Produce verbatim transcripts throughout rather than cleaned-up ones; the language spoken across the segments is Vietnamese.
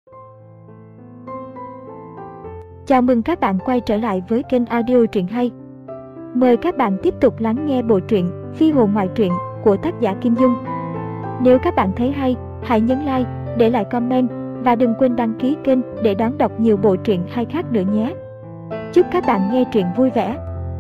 Chào mừng các bạn quay trở lại với kênh audio truyện hay. Mời các bạn tiếp tục lắng nghe bộ truyện Phi hồn ngoại truyện của tác giả Kim Dung. Nếu các bạn thấy hay, hãy nhấn like, để lại comment và đừng quên đăng ký kênh để đón đọc nhiều bộ truyện hay khác nữa nhé. Chúc các bạn nghe truyện vui vẻ.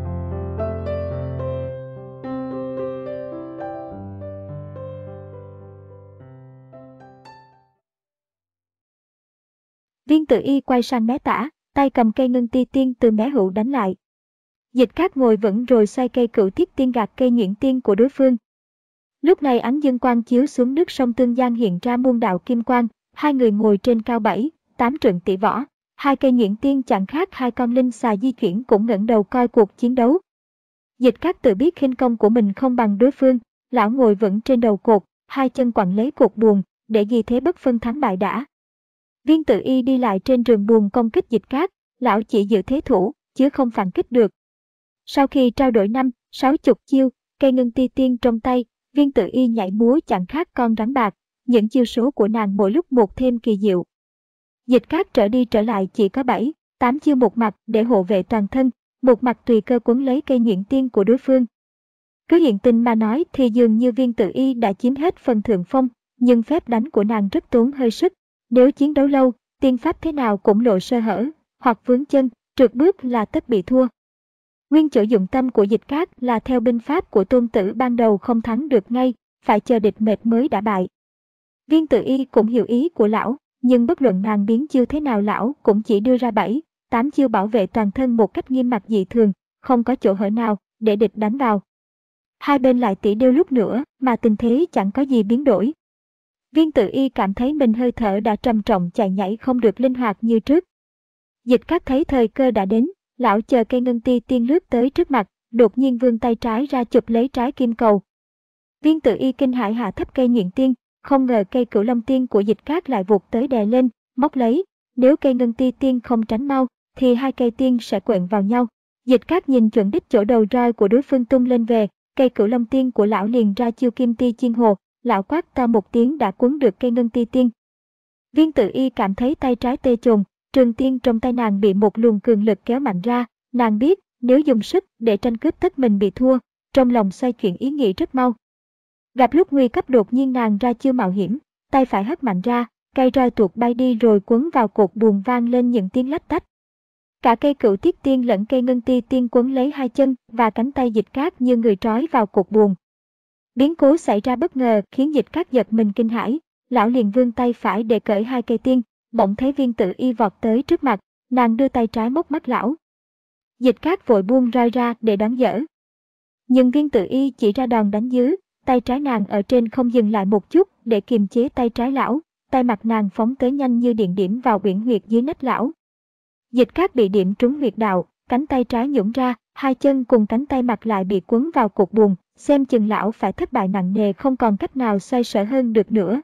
Viên Tử Y quay sang mé tả, tay cầm cây ngân ti tiên từ mé hữu đánh lại. Dịch Cát ngồi vững rồi xoay cây cửu thiết tiên gạt cây nhuyễn tiên của đối phương. Lúc này ánh dương quang chiếu xuống nước sông Tương Giang hiện ra muôn đạo kim quang, hai người ngồi trên cao bảy, tám trượng tỷ võ. Hai cây nhuyễn tiên chẳng khác hai con linh xà di chuyển cũng ngẩng đầu coi cuộc chiến đấu. Dịch Cát tự biết khinh công của mình không bằng đối phương, lão ngồi vững trên đầu cột, hai chân quặn lấy cột buồm, để ghi thế bất phân thắng bại đã. Viên Tử Y đi lại trên rừng buồm công kích Dịch Cát, lão chỉ giữ thế thủ, chứ không phản kích được. Sau khi trao đổi năm, sáu chục chiêu, cây ngân ti tiên trong tay, Viên Tử Y nhảy múa chẳng khác con rắn bạc, những chiêu số của nàng mỗi lúc một thêm kỳ diệu. Dịch Cát trở đi trở lại chỉ có bảy, tám chiêu một mặt để hộ vệ toàn thân, một mặt tùy cơ quấn lấy cây nhuyễn tiên của đối phương. Cứ hiện tình mà nói thì dường như Viên Tử Y đã chiếm hết phần thượng phong, nhưng phép đánh của nàng rất tốn hơi sức. Nếu chiến đấu lâu, tiên pháp thế nào cũng lộ sơ hở, hoặc vướng chân, trượt bước là tất bị thua. Nguyên chỗ dụng tâm của Dịch Cát là theo binh pháp của Tôn Tử ban đầu không thắng được ngay, phải chờ địch mệt mới đã bại. Viên Tử Y cũng hiểu ý của lão, nhưng bất luận nàng biến chiêu thế nào lão cũng chỉ đưa ra bảy, tám chiêu bảo vệ toàn thân một cách nghiêm mặt dị thường, không có chỗ hở nào để địch đánh vào. Hai bên lại tỉ điêu lúc nữa mà tình thế chẳng có gì biến đổi. Viên Tử Y cảm thấy mình hơi thở đã trầm trọng chạy nhảy không được linh hoạt như trước. Dịch Cát thấy thời cơ đã đến, lão chờ cây ngân ti tiên lướt tới trước mặt, đột nhiên vươn tay trái ra chụp lấy trái kim cầu. Viên Tử Y kinh hãi hạ thấp cây nhuyễn tiên, không ngờ cây cửu long tiên của Dịch Cát lại vụt tới đè lên, móc lấy. Nếu cây ngân ti tiên không tránh mau, thì hai cây tiên sẽ quện vào nhau. Dịch Cát nhìn chuẩn đích chỗ đầu roi của đối phương tung lên về, cây cửu long tiên của lão liền ra chiêu kim ti chiên hồ. Lão quát to một tiếng đã cuốn được cây ngân ti tiên. Viên Tử Y cảm thấy tay trái tê chồn, trường tiên trong tay nàng bị một luồng cường lực kéo mạnh ra. Nàng biết nếu dùng sức để tranh cướp tất mình bị thua, trong lòng xoay chuyển ý nghĩ rất mau. Gặp lúc nguy cấp đột nhiên nàng ra chiêu mạo hiểm, tay phải hất mạnh ra, cây roi tuột bay đi rồi quấn vào cột buồm vang lên những tiếng lách tách. Cả cây cửu thiết tiên lẫn cây ngân ti tiên quấn lấy hai chân và cánh tay Dịch Cát như người trói vào cột buồm. Biến cố xảy ra bất ngờ khiến Dịch Cát giật mình kinh hãi, lão liền vươn tay phải để cởi hai cây tiên, bỗng thấy Viên Tử Y vọt tới trước mặt, nàng đưa tay trái móc mắt lão. Dịch Cát vội buông roi ra để đón dỡ. Nhưng Viên Tử Y chỉ ra đòn đánh dưới, tay trái nàng ở trên không dừng lại một chút để kiềm chế tay trái lão, tay mặt nàng phóng tới nhanh như điện điểm vào uyển huyệt dưới nách lão. Dịch Cát bị điểm trúng huyệt đạo, cánh tay trái nhũn ra, hai chân cùng cánh tay mặt lại bị quấn vào cột buồm. Xem chừng lão phải thất bại nặng nề không còn cách nào xoay sở hơn được nữa.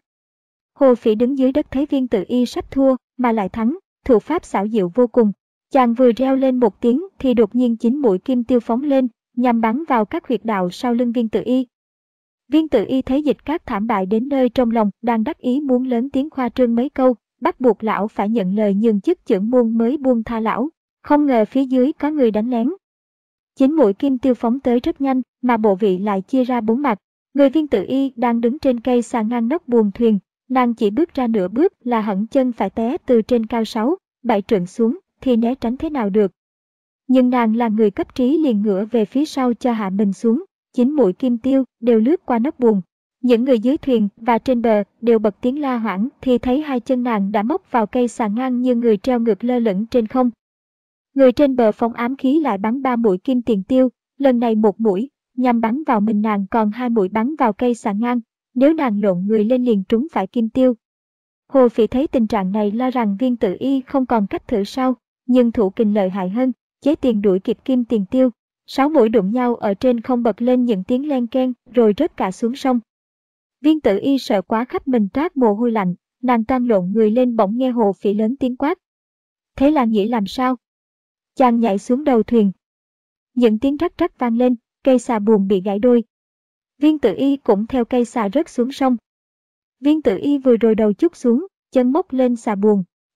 Hồ Phỉ đứng dưới đất thấy Viên Tử Y sắp thua mà lại thắng, thủ pháp xảo diệu vô cùng. Chàng vừa reo lên một tiếng thì đột nhiên chín mũi kim tiêu phóng lên, nhằm bắn vào các huyệt đạo sau lưng Viên Tử Y. Viên Tử Y thấy Dịch Cát thảm bại đến nơi trong lòng đang đắc ý muốn lớn tiếng khoa trương mấy câu, bắt buộc lão phải nhận lời nhường chức chưởng môn mới buông tha lão. Không ngờ phía dưới có người đánh lén. Chín mũi kim tiêu phóng tới rất nhanh, mà bộ vị lại chia ra bốn mặt. Người Viên Tử Y đang đứng trên cây xà ngang nóc buồm thuyền, nàng chỉ bước ra nửa bước là hẳn chân phải té từ trên cao sáu, bảy trượng xuống, thì né tránh thế nào được. Nhưng nàng là người cấp trí liền ngửa về phía sau cho hạ mình xuống, chín mũi kim tiêu đều lướt qua nóc buồm. Những người dưới thuyền và trên bờ đều bật tiếng la hoảng thì thấy hai chân nàng đã móc vào cây xà ngang như người treo ngược lơ lửng trên không. Người trên bờ phóng ám khí lại bắn ba mũi kim tiền tiêu, lần này một mũi, nhằm bắn vào mình nàng còn hai mũi bắn vào cây xà ngang, nếu nàng lộn người lên liền trúng phải kim tiêu. Hồ Phỉ thấy tình trạng này lo rằng Viên Tử Y không còn cách thử sau, nhưng thủ kình lợi hại hơn, chế tiền đuổi kịp kim tiền tiêu. Sáu mũi đụng nhau ở trên không bật lên những tiếng len keng rồi rớt cả xuống sông. Viên Tử Y sợ quá khắp mình toát mồ hôi lạnh, nàng toan lộn người lên bỗng nghe Hồ Phỉ lớn tiếng quát. Thế là nghĩ làm sao? Chàng nhảy xuống đầu thuyền. Những tiếng rắc rắc vang lên, cây xà buồm bị gãy đôi. Viên Tử Y cũng theo cây xà rớt xuống sông. Viên Tử Y vừa rồi đầu chút xuống, chân móc lên xà buồm,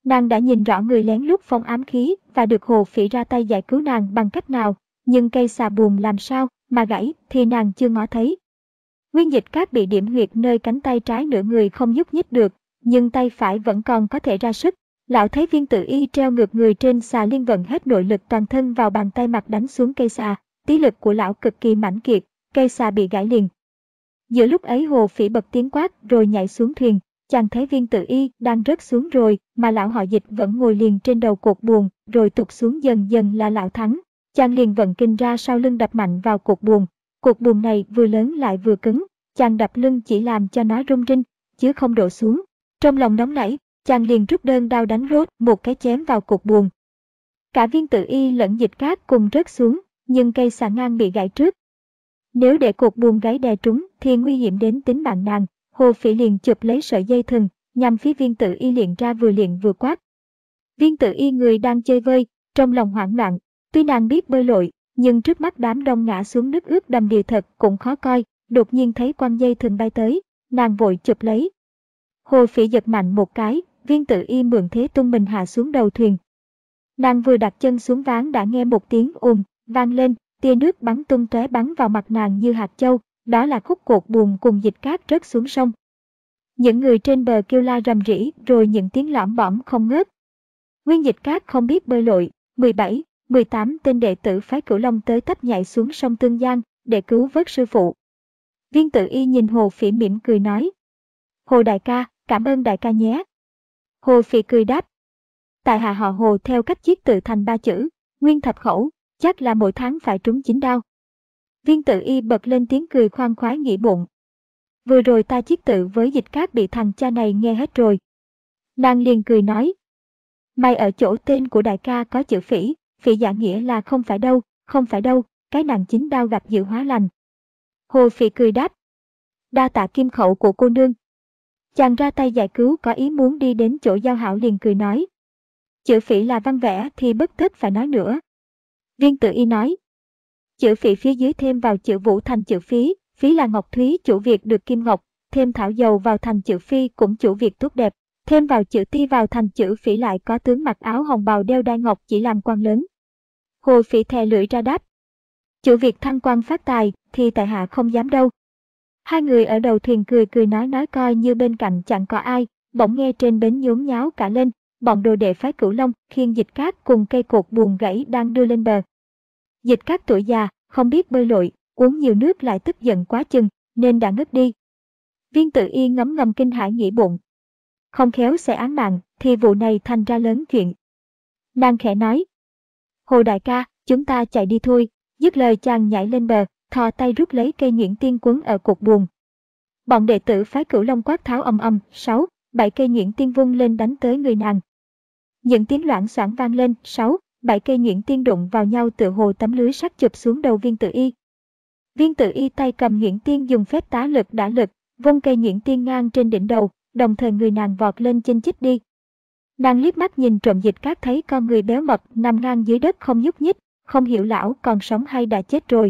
Nàng đã nhìn rõ người lén lút phong ám khí và được Hồ Phỉ ra tay giải cứu nàng bằng cách nào, nhưng cây xà buồm làm sao mà gãy thì nàng chưa ngó thấy. Nguyên Dịch Cát bị điểm huyệt nơi cánh tay trái, nửa người không nhúc nhích được, nhưng tay phải vẫn còn có thể ra sức. Lão thấy Viên Tử Y treo ngược người trên xà liên vận hết nội lực toàn thân vào bàn tay mặt đánh xuống cây xà, tí lực của lão cực kỳ mãnh kiệt, cây xà bị gãy liền. Giữa lúc ấy Hồ Phỉ bật tiếng quát rồi nhảy xuống thuyền, chàng thấy Viên Tử Y đang rớt xuống rồi mà lão họ Dịch vẫn ngồi liền trên đầu cột buồm, rồi tụt xuống dần dần là lão thắng. Chàng liền vận kinh ra sau lưng đập mạnh vào cột buồm. Cột buồm này vừa lớn lại vừa cứng, chàng đập lưng chỉ làm cho nó rung rinh, chứ không đổ xuống. Trong lòng nóng nảy, chàng liền rút đơn đao đánh rốt một cái chém vào cột buồm. Cả Viên Tử Y lẫn Dịch Cát cùng rớt xuống, nhưng cây xà ngang bị gãy trước. Nếu để cột buồm gãy đè trúng thì nguy hiểm đến tính mạng nàng. Hồ Phỉ liền chụp lấy sợi dây thừng, nhằm phía Viên Tử Y liền ra vừa liền vừa quát. Viên Tử Y người đang chơi vơi, trong lòng hoảng loạn. Tuy nàng biết bơi lội, nhưng trước mắt đám đông ngã xuống nước ướt đầm đìa thật cũng khó coi. Đột nhiên thấy quăng dây thừng bay tới, nàng vội chụp lấy. Hồ Phỉ giật mạnh một cái, Viên Tử Y mượn thế tung mình hạ xuống đầu thuyền. Nàng vừa đặt chân xuống ván đã nghe một tiếng ùm vang lên, tia nước bắn tung tóe bắn vào mặt nàng như hạt châu, đó là khúc cột buồm cùng Dịch Cát rớt xuống sông. Những người trên bờ kêu la rầm rĩ, rồi những tiếng lõm bõm không ngớt. Nguyên Dịch Cát không biết bơi lội, mười bảy, mười tám tên đệ tử phái Cửu Long tới tấp nhảy xuống sông Tương Giang để cứu vớt sư phụ. Viên Tử Y nhìn Hồ Phỉ mỉm cười nói: Hồ đại ca, cảm ơn đại ca nhé. Hồ Phỉ cười đáp: Tại hạ họ Hồ theo cách chiết tự thành ba chữ, nguyên thập khẩu, chắc là mỗi tháng phải trúng chín đao. Viên Tử Y bật lên tiếng cười khoan khoái nghĩ bụng. Vừa rồi ta chiết tự với Dịch Cát bị thằng cha này nghe hết rồi. Nàng liền cười nói: Mày ở chỗ tên của đại ca có chữ Phỉ, Phỉ giả nghĩa là không phải đâu, không phải đâu, cái nàng chín đao gặp dự hóa lành. Hồ Phỉ cười đáp: Đa tạ kim khẩu của cô nương. Chàng ra tay giải cứu có ý muốn đi đến chỗ Giao Hảo liền cười nói: Chữ Phỉ là văn vẽ thì bất tất phải nói nữa. Viên Tử Y nói: Chữ Phỉ phía dưới thêm vào chữ Vũ thành chữ Phí, Phí là ngọc thúy chủ việc được kim ngọc, thêm thảo dầu vào thành chữ Phi cũng chủ việc tốt đẹp, thêm vào chữ Ti vào thành chữ Phỉ lại có tướng mặc áo hồng bào đeo đai ngọc chỉ làm quan lớn. Hồ Phỉ thè lưỡi ra đáp: Chủ việc thăng quan phát tài thì tại hạ không dám đâu. Hai người ở đầu thuyền cười cười nói nói coi như bên cạnh chẳng có ai, bỗng nghe trên bến nhốn nháo cả lên, bọn đồ đệ phái Cửu Long khiêng Dịch Cát cùng cây cột buồm gãy đang đưa lên bờ. Dịch Cát tuổi già, không biết bơi lội, uống nhiều nước lại tức giận quá chừng, nên đã ngất đi. Viên Tử Y ngấm ngầm kinh hãi nghĩ bụng. Không khéo sẽ án mạng, thì vụ này thành ra lớn chuyện. Nàng khẽ nói: Hồ đại ca, chúng ta chạy đi thôi. Dứt lời chàng nhảy lên bờ, thò tay rút lấy cây nhuyễn tiên quấn ở cột buồm. Bọn đệ tử phái Cửu Long quát tháo ầm ầm, sáu, bảy cây nhuyễn tiên vung lên đánh tới người nàng. Những tiếng loảng xoảng vang lên, sáu, bảy cây nhuyễn tiên đụng vào nhau tựa hồ tấm lưới sắt chụp xuống đầu Viên Tử Y. Viên Tử Y tay cầm nhuyễn tiên dùng phép tá lực đả lực, vung cây nhuyễn tiên ngang trên đỉnh đầu, đồng thời người nàng vọt lên trên chích đi. Nàng liếc mắt nhìn trộm Dịch Cát thấy con người béo mập nằm ngang dưới đất không nhúc nhích, không hiểu lão còn sống hay đã chết rồi.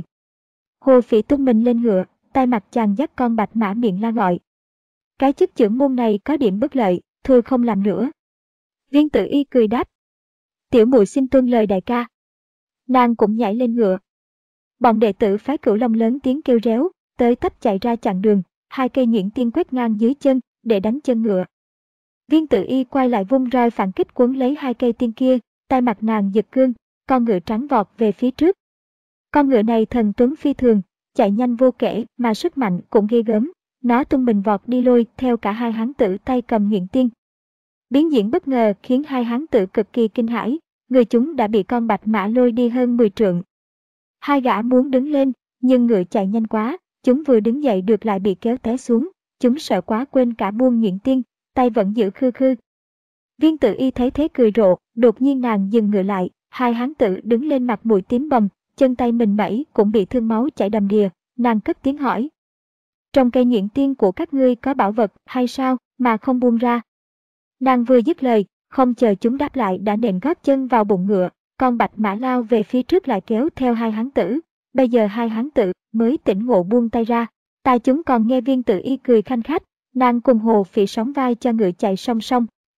Hồ Phỉ tung mình lên ngựa, tay mặt chàng dắt con bạch mã miệng la gọi: Cái chức trưởng môn này có điểm bất lợi, thôi không làm nữa. Viên Tử Y cười đáp: Tiểu muội xin tuân lời đại ca. Nàng cũng nhảy lên ngựa. Bọn đệ tử phái Cửu Long lớn tiếng kêu réo, tới tấp chạy ra chặn đường, hai cây nhuyễn tiên quét ngang dưới chân để đánh chân ngựa. Viên Tử Y quay lại vung roi phản kích quấn lấy hai cây tiên kia, tay mặt nàng giật cương, con ngựa trắng vọt về phía trước. Con ngựa này thần tuấn phi thường, chạy nhanh vô kể mà sức mạnh cũng ghê gớm, nó tung mình vọt đi lôi theo cả hai hán tử tay cầm nhuyễn tiên. Biến diễn bất ngờ khiến hai hán tử cực kỳ kinh hãi, người chúng đã bị con bạch mã lôi đi hơn mười trượng. Hai gã muốn đứng lên, nhưng ngựa chạy nhanh quá, chúng vừa đứng dậy được lại bị kéo té xuống, chúng sợ quá quên cả buông nhuyễn tiên, tay vẫn giữ khư khư. Viên Tử Y thấy thế cười rộ, đột nhiên nàng dừng ngựa lại, hai hán tử đứng lên mặt mũi tím bầm, chân tay mình mẩy cũng bị thương máu chảy đầm đìa, nàng cất tiếng hỏi: Trong cây nhuyễn tiên của các ngươi có bảo vật hay sao mà không buông ra? Nàng vừa dứt lời, không chờ chúng đáp lại đã nện gót chân vào bụng ngựa, con bạch mã lao về phía trước lại kéo theo hai hán tử. Bây giờ hai hán tử mới tỉnh ngộ buông tay ra, tai chúng còn nghe Viên Tử Y cười khanh khách, nàng cùng Hồ Phỉ sóng vai cho ngựa chạy song song.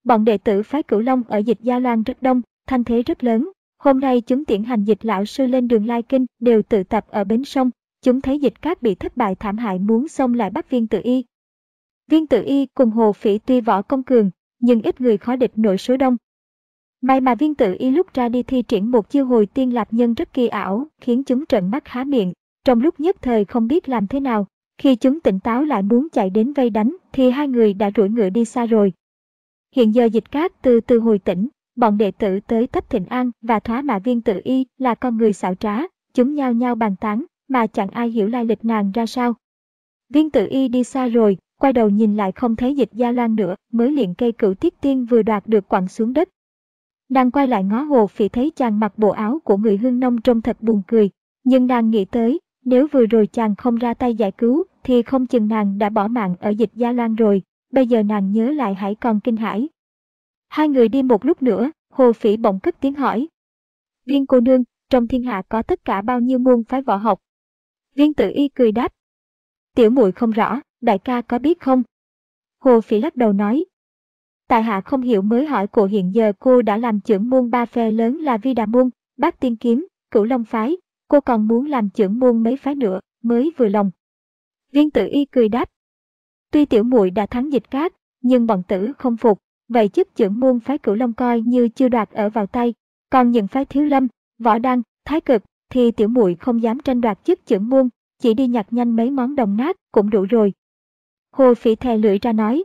Bọn đệ tử phái Cửu Long ở Dịch Gia Loan rất đông, thanh thế rất lớn. Hôm nay chúng tiễn hành Dịch lão sư lên đường Lai Kinh đều tự tập ở bến sông. Chúng thấy Dịch Cát bị thất bại thảm hại muốn xông lại bắt Viên Tự Y. Viên Tự Y cùng Hồ Phỉ tuy võ công cường, nhưng ít người khó địch nổi số đông. May mà Viên Tự Y lúc ra đi thi triển một chiêu hồi tiên lạp nhân rất kỳ ảo, khiến chúng trợn mắt há miệng, trong lúc nhất thời không biết làm thế nào. Khi chúng tỉnh táo lại muốn chạy đến vây đánh, thì hai người đã đuổi ngựa đi xa rồi. Hiện giờ Dịch Cát từ từ hồi tỉnh, bọn đệ tử tới thắp thịnh an và thoá mạ Viên Tự Y là con người xảo trá, chúng nhao nhao bàn tán, mà chẳng ai hiểu lai lịch nàng ra sao. Viên Tự Y đi xa rồi, quay đầu nhìn lại không thấy Dịch Gia Loan nữa, mới liền cây Cửu Tiết Tiên vừa đoạt được quẳng xuống đất. Nàng quay lại ngó Hồ Phỉ thấy chàng mặc bộ áo của người Hương Nông trông thật buồn cười, nhưng nàng nghĩ tới, nếu vừa rồi chàng không ra tay giải cứu, thì không chừng nàng đã bỏ mạng ở Dịch Gia Loan rồi, bây giờ nàng nhớ lại hãy còn kinh hãi. Hai người đi một lúc nữa, Hồ Phỉ bỗng cất tiếng hỏi. Viên cô nương, trong thiên hạ có tất cả bao nhiêu môn phái võ học? Viên Tự Y cười đáp. Tiểu muội không rõ, đại ca có biết không? Hồ Phỉ lắc đầu nói. Tại hạ không hiểu mới hỏi cô, hiện giờ cô đã làm trưởng môn ba phe lớn là Vi Đà môn, Bát Tiên kiếm, Cửu Long phái, cô còn muốn làm trưởng môn mấy phái nữa, mới vừa lòng. Viên Tự Y cười đáp. Tuy tiểu muội đã thắng Dịch Cát, nhưng bọn tử không phục, vậy chức trưởng môn phái Cửu Long coi như chưa đoạt ở vào tay, còn những phái Thiếu Lâm, Võ Đăng, Thái Cực thì tiểu muội không dám tranh đoạt chức trưởng môn, chỉ đi nhặt nhanh mấy món đồng nát cũng đủ rồi. Hồ Phỉ thè lưỡi ra nói.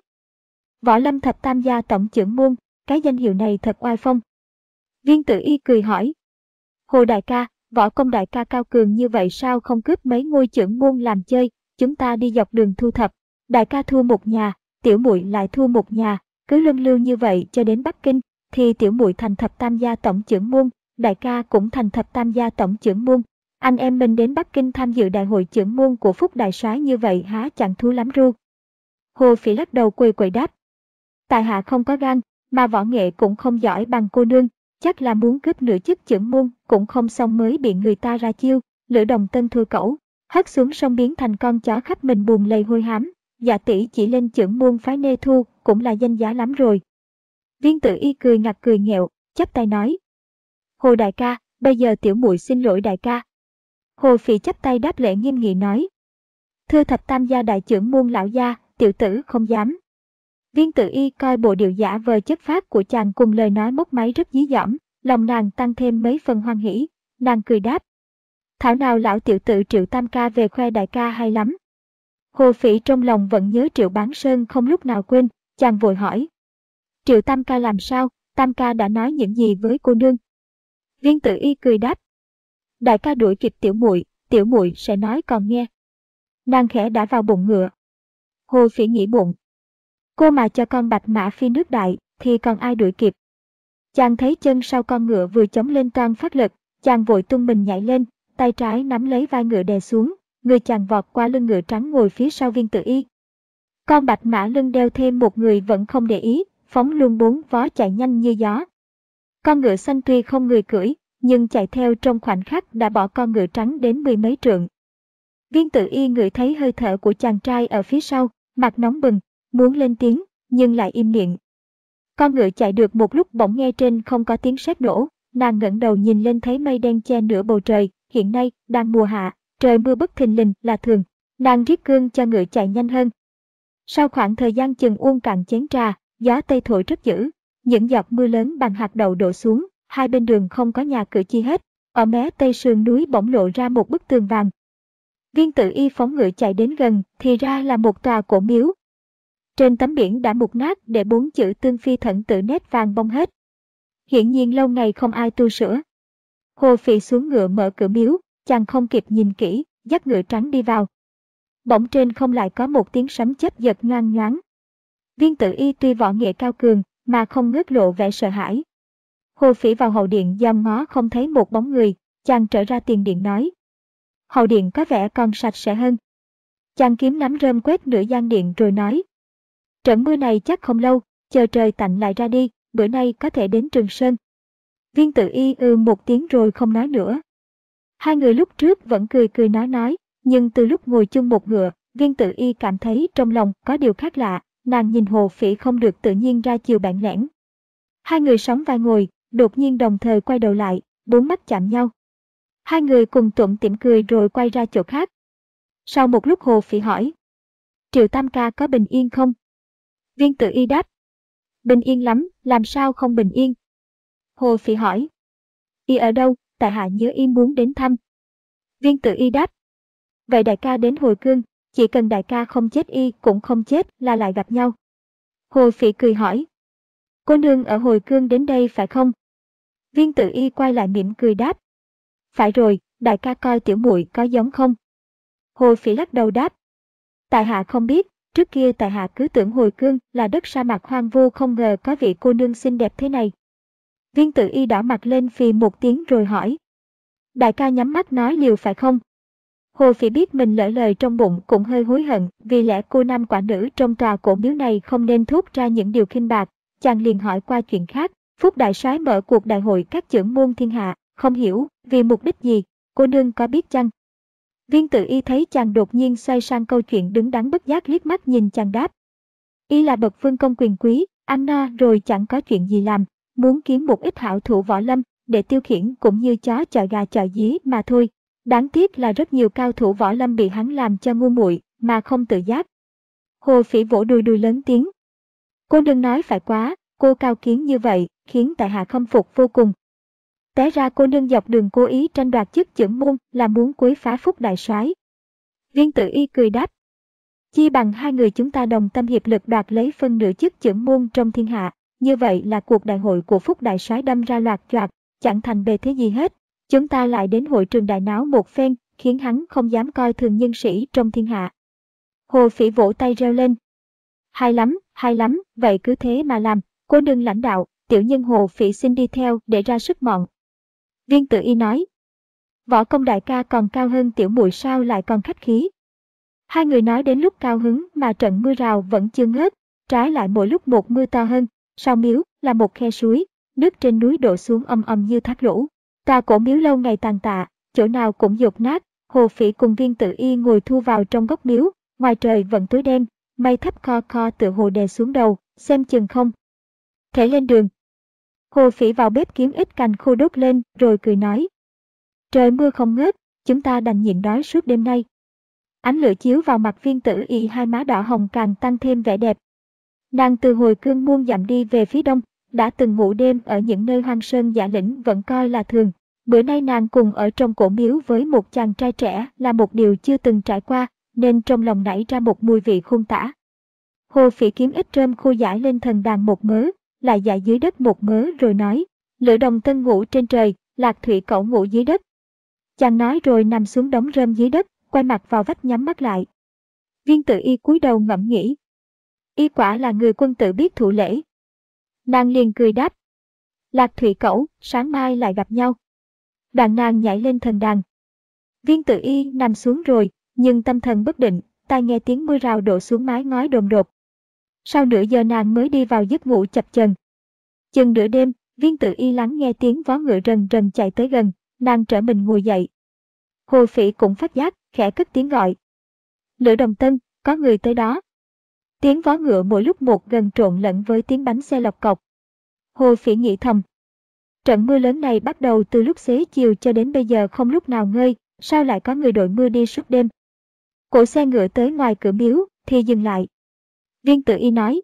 Võ Lâm thập tam gia tổng trưởng môn, cái danh hiệu này thật oai phong. Viên Tự Y cười hỏi. Hồ đại ca, võ công đại ca cao cường như vậy sao không cướp mấy ngôi trưởng môn làm chơi, chúng ta đi dọc đường thu thập, đại ca thua một nhà, tiểu muội lại thua một nhà, cứ luân lưu như vậy cho đến Bắc Kinh, thì tiểu muội thành thập tam gia tổng trưởng môn, đại ca cũng thành thập tam gia tổng trưởng môn. Anh em mình đến Bắc Kinh tham dự đại hội trưởng môn của Phúc đại soái như vậy há chẳng thú lắm ru. Hồ Phỉ lắc đầu quỳ quỳ đáp. Tại hạ không có gan, mà võ nghệ cũng không giỏi bằng cô nương, chắc là muốn cướp nửa chức trưởng môn cũng không xong mới bị người ta ra chiêu. Lữ Đồng Tân thua cẩu, hất xuống sông biến thành con chó khắp mình buồn lầy hôi hám. Dạ tỷ chỉ lên trưởng môn phái Nê Thu cũng là danh giá lắm rồi. Viên Tự Y cười ngặt cười nghẹo, chắp tay nói. Hồ đại ca, bây giờ tiểu muội xin lỗi đại ca. Hồ Phỉ chắp tay đáp lễ nghiêm nghị nói. Thưa thập tam gia đại trưởng môn lão gia, tiểu tử không dám. Viên Tự Y coi bộ điệu giả vờ chất phác của chàng cùng lời nói móc máy rất dí dỏm, lòng nàng tăng thêm mấy phần hoan hỉ, nàng cười đáp. Thảo nào lão tiểu tử Triệu Tam ca về khoe đại ca hay lắm. Hồ Phỉ trong lòng vẫn nhớ Triệu Bán Sơn không lúc nào quên, chàng vội hỏi. Triệu Tam ca làm sao, Tam ca đã nói những gì với cô nương? Viên Tự Y cười đáp. Đại ca đuổi kịp tiểu muội, tiểu muội sẽ nói còn nghe. Nàng khẽ đã vào bụng ngựa. Hồ Phỉ nghĩ bụng. Cô mà cho con bạch mã phi nước đại, thì còn ai đuổi kịp. Chàng thấy chân sau con ngựa vừa chống lên toan phát lực, chàng vội tung mình nhảy lên, tay trái nắm lấy vai ngựa đè xuống, người chàng vọt qua lưng ngựa trắng ngồi phía sau Viên Tự Y. Con bạch mã lưng đeo thêm một người vẫn không để ý, phóng luôn bốn vó chạy nhanh như gió. Con ngựa xanh tuy không người cưỡi, nhưng chạy theo trong khoảnh khắc đã bỏ con ngựa trắng đến mười mấy trượng. Viên Tự Y ngửi thấy hơi thở của chàng trai ở phía sau, mặt nóng bừng, muốn lên tiếng, nhưng lại im miệng. Con ngựa chạy được một lúc bỗng nghe trên không có tiếng sét nổ, nàng ngẩng đầu nhìn lên thấy mây đen che nửa bầu trời, hiện nay đang mùa hạ, trời mưa bất thình lình là thường, nàng riết cương cho ngựa chạy nhanh hơn. Sau khoảng thời gian chừng uống cạn chén trà, gió tây thổi rất dữ, những giọt mưa lớn bằng hạt đậu đổ xuống, hai bên đường không có nhà cửa chi hết, ở mé tây sườn núi bỗng lộ ra một bức tường vàng. Viên Tự Y phóng ngựa chạy đến gần, thì ra là một tòa cổ miếu. Trên tấm biển đã mục nát để bốn chữ Tương Phi Thận Tự nét vàng bông hết. Hiển nhiên lâu ngày không ai tu sửa. Hồ Phỉ xuống ngựa mở cửa miếu, chàng không kịp nhìn kỹ, dắt ngựa trắng đi vào. Bỗng trên không lại có một tiếng sấm chớp giật nhoang nhoáng. Viên Tự Y tuy võ nghệ cao cường, mà không ngớt lộ vẻ sợ hãi. Hồ Phỉ vào hậu điện dòm ngó không thấy một bóng người, chàng trở ra tiền điện nói. Hậu điện có vẻ còn sạch sẽ hơn. Chàng kiếm nắm rơm quét nửa gian điện rồi nói. Trận mưa này chắc không lâu, chờ trời tạnh lại ra đi, bữa nay có thể đến Trường Sơn. Viên Tự Y ư một tiếng rồi không nói nữa. Hai người lúc trước vẫn cười cười nói nói, nhưng từ lúc ngồi chung một ngựa, Viên Tự Y cảm thấy trong lòng có điều khác lạ, nàng nhìn Hồ Phỉ không được tự nhiên ra chiều bản lẽn, Hai người sóng vai ngồi, đột nhiên đồng thời quay đầu lại, bốn mắt chạm nhau. Hai người cùng tủm tỉm cười rồi quay ra chỗ khác. Sau một lúc Hồ Phỉ hỏi, Triệu Tam ca có bình yên không? Viên Tử Y đáp, bình yên lắm, làm sao không bình yên? Hồ Phỉ hỏi, y ở đâu, tại hạ nhớ y muốn đến thăm. Viên Tử Y đáp, vậy đại ca đến hồi cương, chỉ cần đại ca không chết y cũng không chết là lại gặp nhau. Hồ Phỉ cười hỏi, cô nương ở hồi cương đến đây phải không? Viên Tử Y quay lại mỉm cười đáp, phải rồi, đại ca coi tiểu muội có giống không? Hồ Phỉ lắc đầu đáp, tại hạ không biết, trước kia tại hạ cứ tưởng hồi cương là đất sa mạc hoang vu, không ngờ có vị cô nương xinh đẹp thế này. Viên Tử Y đỏ mặt lên phì một tiếng rồi hỏi, đại ca nhắm mắt nói liều phải không? Hồ Phỉ biết mình lỡ lời trong bụng cũng hơi hối hận, vì lẽ cô nam quả nữ trong tòa cổ miếu này không nên thốt ra những điều khinh bạc. Chàng liền hỏi qua chuyện khác. Phúc đại soái mở cuộc đại hội các chưởng môn thiên hạ, không hiểu vì mục đích gì, cô nương có biết chăng? Viên Tử Y thấy chàng đột nhiên xoay sang câu chuyện đứng đắn bất giác liếc mắt nhìn chàng đáp, y là bậc vương công quyền quý, ăn no rồi chẳng có chuyện gì làm, muốn kiếm một ít hảo thủ võ lâm để tiêu khiển cũng như chó chọi gà chọi dí mà thôi. Đáng tiếc là rất nhiều cao thủ võ lâm bị hắn làm cho ngu muội mà không tự giác. Hồ Phỉ vỗ đùi đùi lớn tiếng, cô đừng nói phải quá, cô cao kiến như vậy khiến tại hạ khâm phục vô cùng. Té ra cô nương dọc đường cố ý tranh đoạt chức chưởng môn là muốn quấy phá Phúc đại soái. Viên Tử Y cười đáp, chi bằng hai người chúng ta đồng tâm hiệp lực đoạt lấy phân nửa chức chưởng môn trong thiên hạ, như vậy là cuộc đại hội của Phúc đại soái đâm ra loạt choạc, chẳng thành bề thế gì hết. Chúng ta lại đến hội trường đại náo một phen, khiến hắn không dám coi thường nhân sĩ trong thiên hạ. Hồ Phỉ vỗ tay reo lên, hay lắm, hay lắm, vậy cứ thế mà làm, cô đừng lãnh đạo, tiểu nhân Hồ Phỉ xin đi theo để ra sức mọn. Viên Tử Y nói, võ công đại ca còn cao hơn tiểu muội sao lại còn khách khí. Hai người nói đến lúc cao hứng mà trận mưa rào vẫn chưa ngớt, trái lại mỗi lúc một mưa to hơn. Sau miếu là một khe suối, nước trên núi đổ xuống ầm ầm như thác lũ. Tòa cổ miếu lâu ngày tàn tạ, chỗ nào cũng dột nát. Hồ Phỉ cùng Viên Tử Y ngồi thu vào trong góc miếu, ngoài trời vẫn tối đen, mây thấp kho kho tựa hồ đè xuống đầu, xem chừng không thể lên đường. Hồ Phỉ vào bếp kiếm ít cành khô đốt lên rồi cười nói, trời mưa không ngớt, chúng ta đành nhịn đói suốt đêm nay. Ánh lửa chiếu vào mặt Viên Tử Y, hai má đỏ hồng càng tăng thêm vẻ đẹp. Nàng từ hồi cương muôn dặm đi về phía đông, đã từng ngủ đêm ở những nơi hoang sơn dã lĩnh vẫn coi là thường. Bữa nay nàng cùng ở trong cổ miếu với một chàng trai trẻ là một điều chưa từng trải qua, nên trong lòng nảy ra một mùi vị khôn tả. Hồ Phỉ kiếm ít rơm khô dải lên thần đàn một mớ, lại dải dưới đất một mớ rồi nói, Lữ Đồng Tân ngủ trên trời, Lạc Thủy Cẩu ngủ dưới đất. Chàng nói rồi nằm xuống đống rơm dưới đất, quay mặt vào vách nhắm mắt lại. Viên Tử Y cúi đầu ngẫm nghĩ, y quả là người quân tử biết thụ lễ. Nàng liền cười đáp, Lạc Thủy Cẩu, sáng mai lại gặp nhau. Đoạn nàng nhảy lên thần đàn. Viên Tử Y nằm xuống rồi, nhưng tâm thần bất định, tai nghe tiếng mưa rào đổ xuống mái ngói đồn đột. Sau nửa giờ nàng mới đi vào giấc ngủ chập chờn. Chừng nửa đêm, Viên Tử Y lắng nghe tiếng vó ngựa rần rần chạy tới gần, nàng trở mình ngồi dậy. Hồ Phỉ cũng phát giác, khẽ cất tiếng gọi, Lữ Đồng Tân, có người tới đó. Tiếng vó ngựa mỗi lúc một gần trộn lẫn với tiếng bánh xe lộc cộc. Hồ Phỉ nghĩ thầm, trận mưa lớn này bắt đầu từ lúc xế chiều cho đến bây giờ không lúc nào ngơi, sao lại có người đội mưa đi suốt đêm. Cỗ xe ngựa tới ngoài cửa miếu thì dừng lại. Viên Tử Y nói,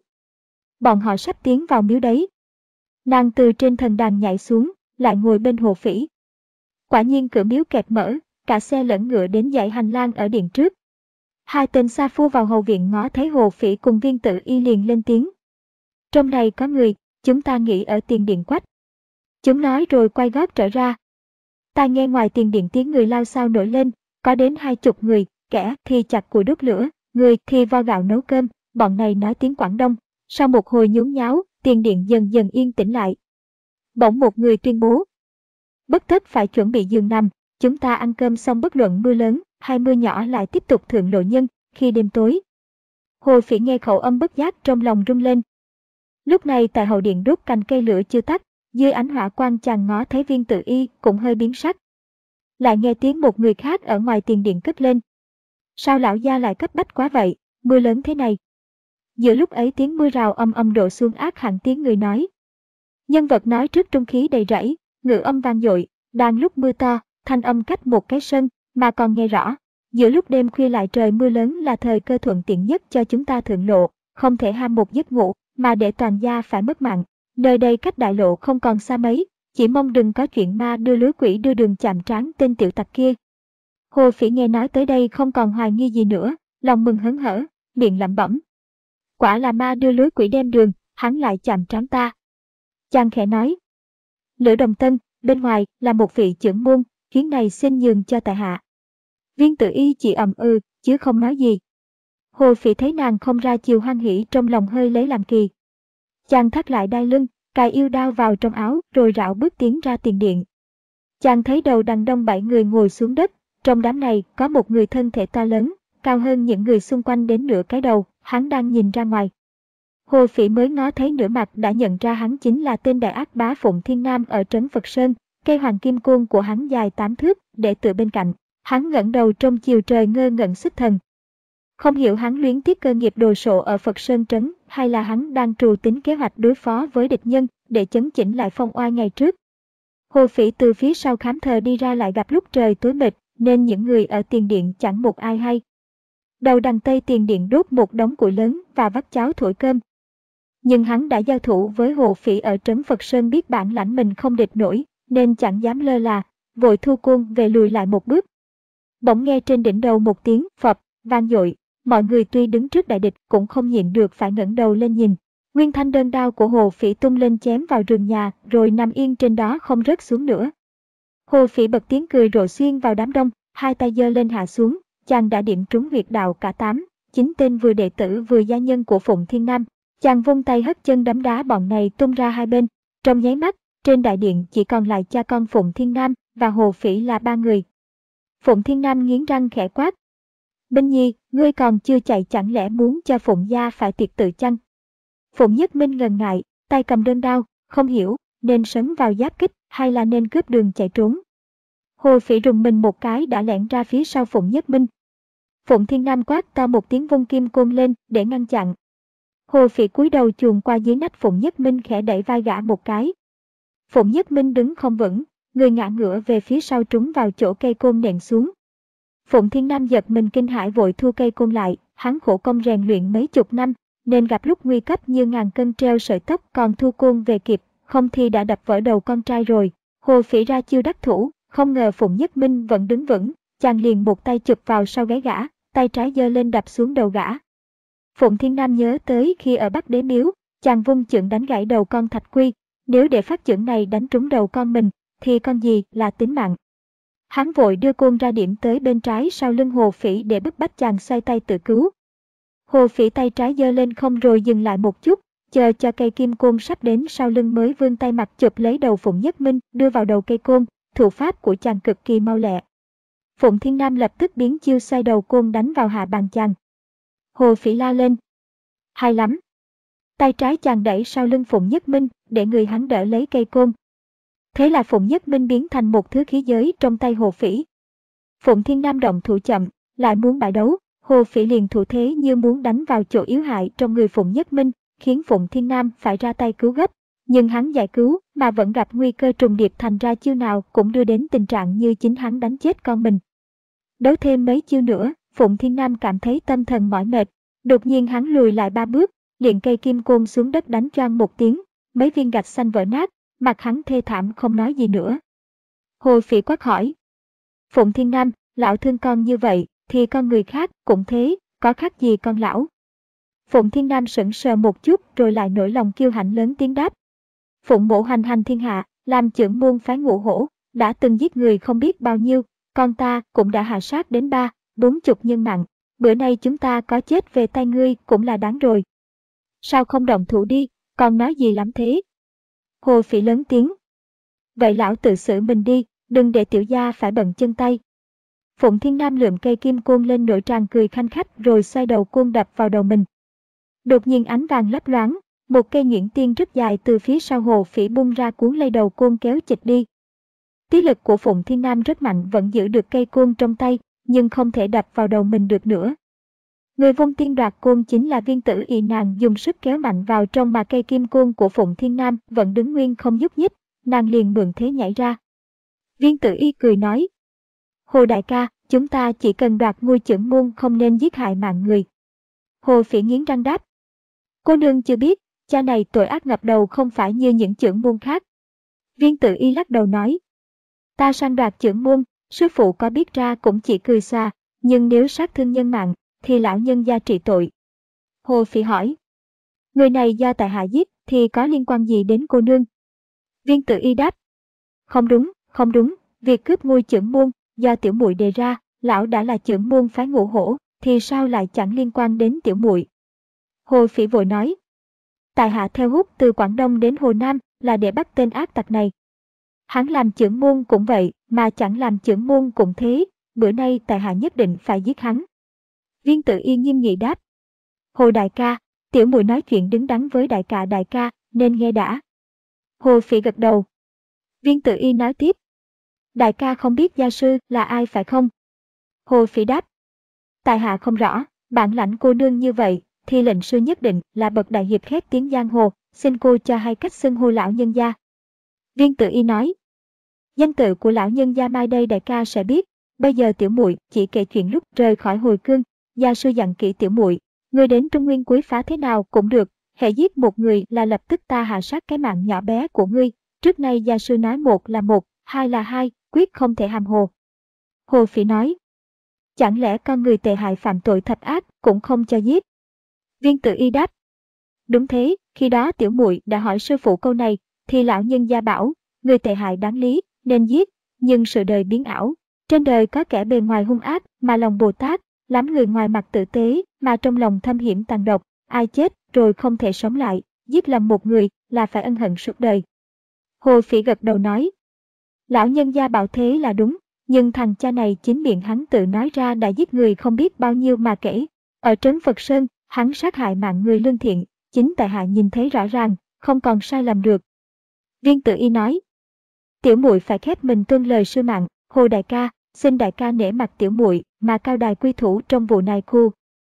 bọn họ sắp tiến vào miếu đấy. Nàng từ trên thần đàn nhảy xuống, lại ngồi bên Hồ Phỉ. Quả nhiên cửa miếu kẹt mở, cả xe lẫn ngựa đến dãy hành lang ở điện trước. Hai tên sa phu vào hậu viện ngó thấy Hồ Phỉ cùng Viên Tử Y liền lên tiếng, trong này có người, chúng ta nghỉ ở tiền điện quách. Chúng nói rồi quay gót trở ra. Ta nghe ngoài tiền điện tiếng người lao xao nổi lên, có đến hai chục người, kẻ thì chặt củi đốt lửa, người thì vo gạo nấu cơm, bọn này nói tiếng Quảng Đông. Sau một hồi nhốn nháo, tiền điện dần dần yên tĩnh lại. Bỗng một người tuyên bố, bất tất phải chuẩn bị giường nằm, chúng ta ăn cơm xong bất luận mưa lớn hay mưa nhỏ lại tiếp tục thượng lộ nhân khi đêm tối. Hồ Phỉ nghe khẩu âm bất giác trong lòng rung lên. Lúc này tại hậu điện đốt cành cây lửa chưa tắt, dưới ánh hỏa quang chàng ngó thấy Viên Tử Y cũng hơi biến sắc. Lại nghe tiếng một người khác ở ngoài tiền điện cất lên, sao lão gia lại cấp bách quá vậy, mưa lớn thế này. Giữa lúc ấy tiếng mưa rào âm âm đổ xuống ác hẳn tiếng người nói, Nhân vật nói trước trung khí đầy rẫy, ngữ âm vang dội, đang lúc mưa to, thanh âm cách một cái sân, mà còn nghe rõ. Giữa lúc đêm khuya lại trời mưa lớn là thời cơ thuận tiện nhất cho chúng ta thượng lộ, không thể ham một giấc ngủ, mà để toàn gia phải mất mạng. Nơi đây cách đại lộ không còn xa mấy, chỉ mong đừng có chuyện ma đưa lưới quỷ đưa đường chạm trán tên tiểu tặc kia. Hồ Phỉ nghe nói tới đây không còn hoài nghi gì nữa, lòng mừng hớn hở, miệng lẩm bẩm. Quả là ma đưa lưới quỷ đem đường, hắn lại chạm trán ta. Chàng khẽ nói. Lữ Đồng Tân, bên ngoài là một vị trưởng môn, chuyến này xin nhường cho tại hạ. Viên Tử Y chỉ ậm ừ, chứ không nói gì. Hồ Phỉ thấy nàng không ra chiều hoan hỉ trong lòng hơi lấy làm kỳ. Chàng thắt lại đai lưng, cài yêu đao vào trong áo rồi rảo bước tiến ra tiền điện. Chàng thấy đầu đàn đông bảy người ngồi xuống đất, trong đám này có một người thân thể to lớn, cao hơn những người xung quanh đến nửa cái đầu, hắn đang nhìn ra ngoài. Hồ Phỉ mới ngó thấy nửa mặt đã nhận ra hắn chính là tên đại ác bá Phụng Thiên Nam ở trấn Phật Sơn, cây hoàng kim côn của hắn dài tám thước để tựa bên cạnh. Hắn ngẩng đầu trong chiều trời ngơ ngẩn xuất thần. Không hiểu hắn luyến tiếc cơ nghiệp đồ sộ ở Phật Sơn trấn hay là hắn đang trù tính kế hoạch đối phó với địch nhân để chấn chỉnh lại phong oai ngày trước. Hồ Phỉ từ phía sau khám thờ đi ra lại gặp lúc trời tối mịt nên những người ở tiền điện chẳng một ai hay. Đầu đằng tây tiền điện đốt một đống củi lớn và vắt cháo thổi cơm. Nhưng hắn đã giao thủ với Hồ Phỉ ở trấn Phật Sơn biết bản lãnh mình không địch nổi nên chẳng dám lơ là, vội thu côn về lùi lại một bước. Bỗng nghe trên đỉnh đầu một tiếng phập vang dội, mọi người tuy đứng trước đại địch cũng không nhịn được phải ngẩng đầu lên nhìn. Nguyên thanh đơn đao của Hồ Phỉ tung lên chém vào rừng nhà rồi nằm yên trên đó không rớt xuống nữa. Hồ Phỉ bật tiếng cười rộ xuyên vào đám đông, hai tay giơ lên hạ xuống, chàng đã điểm trúng huyệt đạo cả tám, chín tên vừa đệ tử vừa gia nhân của Phụng Thiên Nam. Chàng vung tay hất chân đấm đá bọn này tung ra hai bên. Trong nháy mắt, trên đại điện chỉ còn lại cha con Phụng Thiên Nam và Hồ Phỉ là ba người. Phụng Thiên Nam nghiến răng khẽ quát. Binh Nhi, ngươi còn chưa chạy chẳng lẽ muốn cho Phụng gia phải tiệc tự chăng? Phụng Nhất Minh ngần ngại, tay cầm đơn đao, không hiểu, nên sấn vào giáp kích hay là nên cướp đường chạy trốn. Hồ Phỉ rùng mình một cái đã lẻn ra phía sau Phụng Nhất Minh. Phụng Thiên Nam quát to một tiếng vung kim côn lên để ngăn chặn. Hồ Phỉ cúi đầu chuồn qua dưới nách Phụng Nhất Minh khẽ đẩy vai gã một cái. Phụng Nhất Minh đứng không vững, người ngã ngửa về phía sau trúng vào chỗ cây côn nện xuống. Phụng Thiên Nam giật mình kinh hãi vội thu cây côn lại, hắn khổ công rèn luyện mấy chục năm, nên gặp lúc nguy cấp như ngàn cân treo sợi tóc còn thu côn về kịp, không thì đã đập vỡ đầu con trai rồi. Hồ Phỉ ra chiêu đắc thủ, không ngờ Phụng Nhất Minh vẫn đứng vững, chàng liền một tay chụp vào sau gáy gã, tay trái giơ lên đập xuống đầu gã. Phụng Thiên Nam nhớ tới khi ở Bắc Đế Miếu, chàng vung chưởng đánh gãy đầu con Thạch Quy, nếu để phát chưởng này đánh trúng đầu con mình, thì con gì là tính mạng. Hắn vội đưa côn ra điểm tới bên trái sau lưng Hồ Phỉ để bức bách chàng xoay tay tự cứu. Hồ Phỉ tay trái giơ lên không rồi dừng lại một chút, chờ cho cây kim côn sắp đến sau lưng mới vươn tay mặt chụp lấy đầu Phụng Nhất Minh đưa vào đầu cây côn, thủ pháp của chàng cực kỳ mau lẹ. Phụng Thiên Nam lập tức biến chiêu xoay đầu côn đánh vào hạ bàn chàng. Hồ Phỉ la lên. Hay lắm. Tay trái chàng đẩy sau lưng Phụng Nhất Minh để người hắn đỡ lấy cây côn. Thế là Phụng Nhất Minh biến thành một thứ khí giới trong tay Hồ Phỉ. Phụng Thiên Nam động thủ chậm, lại muốn bại đấu, Hồ Phỉ liền thủ thế như muốn đánh vào chỗ yếu hại trong người Phụng Nhất Minh, khiến Phụng Thiên Nam phải ra tay cứu gấp. Nhưng hắn giải cứu mà vẫn gặp nguy cơ trùng điệp thành ra chiêu nào cũng đưa đến tình trạng như chính hắn đánh chết con mình. Đấu thêm mấy chiêu nữa, Phụng Thiên Nam cảm thấy tâm thần mỏi mệt, đột nhiên hắn lùi lại ba bước, liền cây kim côn xuống đất đánh choang một tiếng, mấy viên gạch xanh vỡ nát, mặt hắn thê thảm không nói gì nữa. Hồ Phỉ quát hỏi. Phụng Thiên Nam, lão thương con như vậy, thì con người khác cũng thế, có khác gì con lão? Phụng Thiên Nam sững sờ một chút rồi lại nổi lòng kiêu hãnh lớn tiếng đáp. Phụng mộ hoành hành thiên hạ, làm trưởng môn phái Ngũ Hổ, đã từng giết người không biết bao nhiêu, con ta cũng đã hạ sát đến ba, bốn chục nhân mạng, bữa nay chúng ta có chết về tay ngươi cũng là đáng rồi. Sao không động thủ đi, còn nói gì lắm thế? Hồ Phỉ lớn tiếng. Vậy lão tự xử mình đi, đừng để tiểu gia phải bận chân tay. Phụng Thiên Nam lượm cây kim côn lên nổi tràng cười khanh khách rồi xoay đầu côn đập vào đầu mình. Đột nhiên ánh vàng lấp loáng, một cây nhuyễn tiên rất dài từ phía sau Hồ Phỉ bung ra cuốn lấy đầu côn kéo chịch đi. Tí lực của Phụng Thiên Nam rất mạnh vẫn giữ được cây côn trong tay, nhưng không thể đập vào đầu mình được nữa. Người vung tiên đoạt côn chính là Viên Tử Y. Nàng dùng sức kéo mạnh vào trong mà cây kim côn của Phụng Thiên Nam vẫn đứng nguyên không nhúc nhích, nàng liền mượn thế nhảy ra. Viên Tử Y cười nói, Hồ đại ca, chúng ta chỉ cần đoạt ngôi chưởng môn, không nên giết hại mạng người. Hồ Phỉ nghiến răng đáp, cô nương chưa biết, cha này tội ác ngập đầu không phải như những chưởng môn khác. Viên Tử Y lắc đầu nói, ta sang đoạt chưởng môn, sư phụ có biết ra cũng chỉ cười xòa, nhưng nếu sát thương nhân mạng, thì lão nhân gia trị tội. Hồ Phỉ hỏi, người này do tại hạ giết thì có liên quan gì đến cô nương? Viên Tử Y đáp, không đúng, không đúng, việc cướp ngôi chưởng môn do tiểu muội đề ra, lão đã là chưởng môn phái Ngũ Hổ, thì sao lại chẳng liên quan đến tiểu muội? Hồ Phỉ vội nói, tại hạ theo hút từ Quảng Đông đến Hồ Nam là để bắt tên ác tặc này. Hắn làm chưởng môn cũng vậy, mà chẳng làm chưởng môn cũng thế, bữa nay tại hạ nhất định phải giết hắn. Viên Tử Y nghiêm nghị đáp, Hồ đại ca, tiểu muội nói chuyện đứng đắn với đại ca đại ca, nên nghe đã. Hồ Phỉ gật đầu. Viên Tử Y nói tiếp, đại ca không biết gia sư là ai phải không? Hồ Phỉ đáp, tại hạ không rõ, bản lãnh cô nương như vậy, thì lệnh sư nhất định là bậc đại hiệp khét tiếng giang hồ, xin cô cho hay cách xưng hô lão nhân gia. Viên Tử Y nói, danh tự của lão nhân gia mai đây đại ca sẽ biết, bây giờ tiểu muội chỉ kể chuyện lúc rời khỏi hồi cương, gia sư dặn kỹ tiểu muội, người đến Trung Nguyên quấy phá thế nào cũng được, hễ giết một người là lập tức ta hạ sát cái mạng nhỏ bé của ngươi, trước nay gia sư nói một là một, hai là hai, quyết không thể hàm hồ. Hồ Phỉ nói, chẳng lẽ con người tệ hại phạm tội thập ác cũng không cho giết? Viên Tử Y đáp, đúng thế, khi đó tiểu muội đã hỏi sư phụ câu này, thì lão nhân gia bảo, người tệ hại đáng lý, nên giết, nhưng sự đời biến ảo, trên đời có kẻ bề ngoài hung ác mà lòng Bồ Tát, lắm người ngoài mặt tử tế mà trong lòng thâm hiểm tàn độc, ai chết rồi không thể sống lại, giết lầm một người là phải ân hận suốt đời. Hồ Phỉ gật đầu nói, lão nhân gia bảo thế là đúng, nhưng thằng cha này chính miệng hắn tự nói ra đã giết người không biết bao nhiêu mà kể. Ở trấn Phật Sơn, hắn sát hại mạng người lương thiện, chính tại hạ nhìn thấy rõ ràng, không còn sai lầm được. Viên Tử Y nói, tiểu muội phải khép mình tuân lời sư mạng, Hồ đại ca, xin đại ca nể mặt tiểu muội mà cao đài quy thủ trong vụ này khu.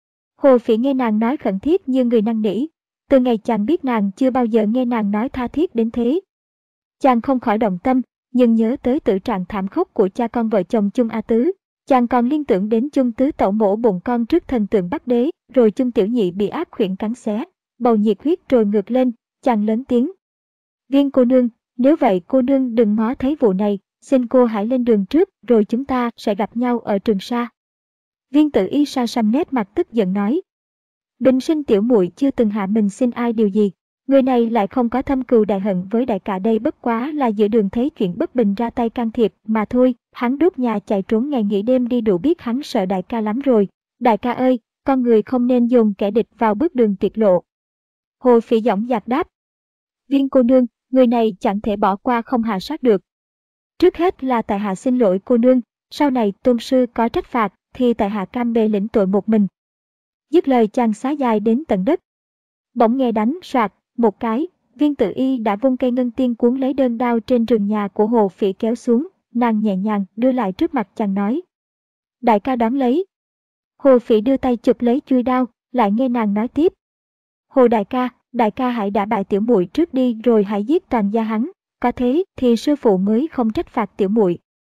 Hồ Phỉ nghe nàng nói khẩn thiết như người năn nỉ, từ ngày chàng biết nàng chưa bao giờ nghe nàng nói tha thiết đến thế. Chàng không khỏi động tâm, nhưng nhớ tới tử trạng thảm khốc của cha con vợ chồng Chung A Tứ, chàng còn liên tưởng đến Chung Tứ tẩu mổ bụng con trước thần tượng Bắc Đế, rồi Chung Tiểu Nhị bị ác khuyển cắn xé, bầu nhiệt huyết trồi ngược lên, chàng lớn tiếng, Viên cô nương, nếu vậy cô nương đừng ngó thấy vụ này, xin cô hãy lên đường trước, rồi chúng ta sẽ gặp nhau ở Trường Sa. Viên Tử Y sa sầm nét mặt tức giận nói, bình sinh tiểu muội chưa từng hạ mình xin ai điều gì, người này lại không có thâm cừu đại hận với đại ca, đây bất quá là giữa đường thấy chuyện bất bình ra tay can thiệp mà thôi, hắn đốt nhà chạy trốn ngày nghỉ đêm đi đủ biết hắn sợ đại ca lắm rồi. Đại ca ơi, con người không nên dồn kẻ địch vào bước đường tuyệt lộ. Hồ Phỉ dõng dạc đáp, Viên cô nương, người này chẳng thể bỏ qua không hạ sát được. Trước hết là tại hạ xin lỗi cô nương, sau này tôn sư có trách phạt thì tại hạ cam bề lĩnh tội một mình. Dứt lời chàng xá dài đến tận đất. Bỗng nghe đánh soạt một cái, Viên Tử Y đã vung cây ngân tiên cuốn lấy đơn đao trên rừng nhà của Hồ Phỉ kéo xuống, nàng nhẹ nhàng đưa lại trước mặt chàng nói, đại ca đón lấy. Hồ Phỉ đưa tay chụp lấy chuôi đao, lại nghe nàng nói tiếp, Hồ đại ca, đại ca hãy đả bại tiểu muội trước đi rồi hãy giết toàn gia hắn, có thế thì sư phụ mới không trách phạt tiểu muội.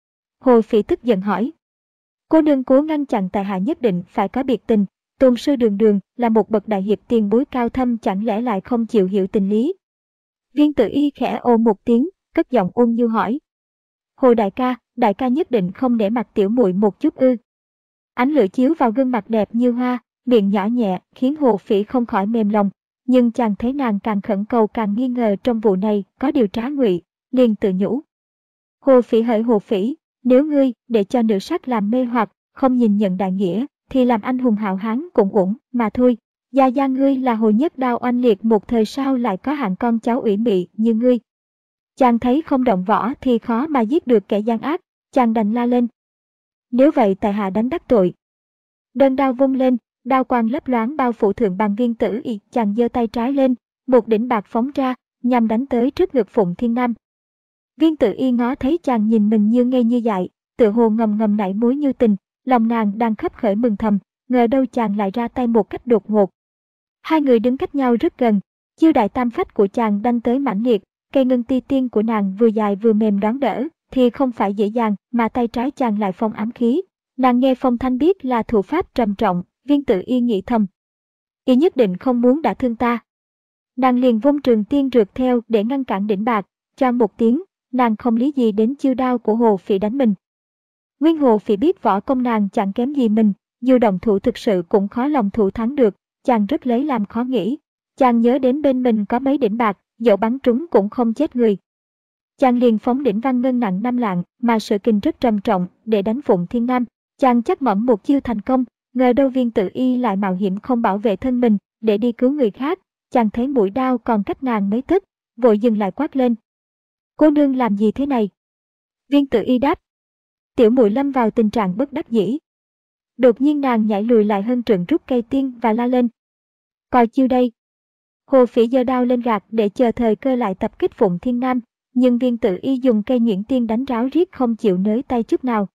Hồ Phỉ tức giận hỏi, cô nương cố ngăn chặn tại hạ nhất định phải có biệt tình, tôn sư đường đường là một bậc đại hiệp tiền bối cao thâm, chẳng lẽ lại không chịu hiểu tình lý? Viên Tử Y khẽ ồ một tiếng, cất giọng ôn nhu hỏi, Hồ đại ca, đại ca nhất định không để mặt tiểu muội một chút ư? Ánh lửa chiếu vào gương mặt đẹp như hoa, miệng nhỏ nhẹ khiến Hồ Phỉ không khỏi mềm lòng, nhưng chàng thấy nàng càng khẩn cầu càng nghi ngờ trong vụ này có điều trá ngụy, liền tự nhủ. Hồ Phỉ hỡi Hồ Phỉ, nếu ngươi để cho nữ sắc làm mê hoặc, không nhìn nhận đại nghĩa, thì làm anh hùng hào hán cũng ổn mà thôi. Gia gia ngươi là Hồ Nhất Đao oanh liệt một thời, sao lại có hạng con cháu ủy mị như ngươi? Chàng thấy không động võ thì khó mà giết được kẻ gian ác, chàng đành la lên, nếu vậy tại hạ đánh đắc tội. Đơn đao vung lên, đao quang lấp loáng bao phủ thượng bằng Viên Tử Y, chàng giơ tay trái lên, một đỉnh bạc phóng ra, nhằm đánh tới trước ngực Phụng Thiên Nam. Viên Tử Y ngó thấy chàng nhìn mình như ngây như dại, tự hồ ngầm ngầm nảy mối như tình, lòng nàng đang khấp khởi mừng thầm, ngờ đâu chàng lại ra tay một cách đột ngột. Hai người đứng cách nhau rất gần, chiêu đại tam phách của chàng đanh tới mãnh liệt, cây ngân ti tiên của nàng vừa dài vừa mềm đoán đỡ, thì không phải dễ dàng, mà tay trái chàng lại phong ám khí. Nàng nghe phong thanh biết là thủ pháp trầm trọng, Viên Tử Y nghĩ thầm. Y nhất định không muốn đả thương ta. Nàng liền vung trường tiên rượt theo để ngăn cản đỉnh bạc, choang một tiếng, nàng không lý gì đến chiêu đao của Hồ Phỉ đánh mình. Nguyên Hồ Phỉ biết võ công nàng chẳng kém gì mình, dù động thủ thực sự cũng khó lòng thủ thắng được, chàng rất lấy làm khó nghĩ. Chàng nhớ đến bên mình có mấy đỉnh bạc, dẫu bắn trúng cũng không chết người. Chàng liền phóng đỉnh văn ngân nặng năm lạng, mà sự kình rất trầm trọng, để đánh Phụng Thiên Nam. Chàng chắc mẩm một chiêu thành công, ngờ đâu Viên Tử Y lại mạo hiểm không bảo vệ thân mình, để đi cứu người khác. Chàng thấy mũi đao còn cách nàng mấy tấc, vội dừng lại quát lên. Cô nương làm gì thế này? Viên Tử Y đáp. Tiểu muội lâm vào tình trạng bất đắc dĩ. Đột nhiên nàng nhảy lùi lại hơn trượng rút cây tiên và la lên. Coi chiêu đây. Hồ Phỉ giơ đao lên gạt để chờ thời cơ lại tập kích Phụng Thiên Nam, nhưng Viên Tử Y dùng cây nhuyễn tiên đánh ráo riết không chịu nới tay chút nào.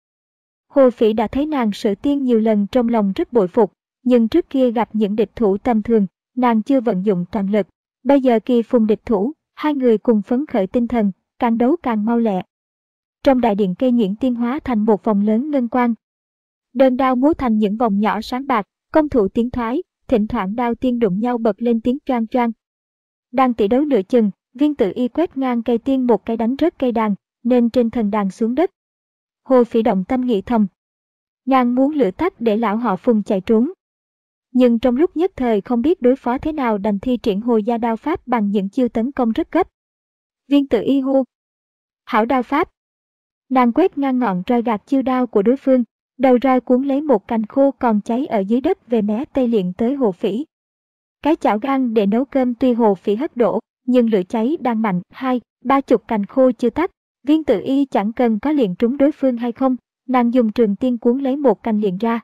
Hồ Phỉ đã thấy nàng sử tiên nhiều lần trong lòng rất bội phục, nhưng trước kia gặp những địch thủ tầm thường, nàng chưa vận dụng toàn lực. Bây giờ kỳ phùng địch thủ, hai người cùng phấn khởi tinh thần, càng đấu càng mau lẹ. Trong đại điện cây nhuyễn tiên hóa thành một vòng lớn ngân quang. Đơn đao múa thành những vòng nhỏ sáng bạc, công thủ tiến thoái, thỉnh thoảng đao tiên đụng nhau bật lên tiếng choang choang. Đang tỷ đấu nửa chừng, Viên Tử Y quét ngang cây tiên một cái đánh rớt cây đàn, nên trên thần đàn xuống đất. Hồ Phỉ động tâm nghĩ thầm. Nàng muốn lửa tắt để lão họ Phùng chạy trốn. Nhưng trong lúc nhất thời không biết đối phó thế nào đành thi triển Hồ gia đao pháp bằng những chiêu tấn công rất gấp. Viên Tử Y hô. Hảo đao pháp. Nàng quét ngang ngọn roi gạt chiêu đao của đối phương, đầu roi cuốn lấy một cành khô còn cháy ở dưới đất về mé tây liệng tới Hồ Phỉ. Cái chảo gang để nấu cơm tuy Hồ Phỉ hất đổ, nhưng lửa cháy đang mạnh, hai, ba chục cành khô chưa tắt. Viên Tử Y chẳng cần có liền trúng đối phương hay không, nàng dùng trường tiên cuốn lấy một cành liền ra.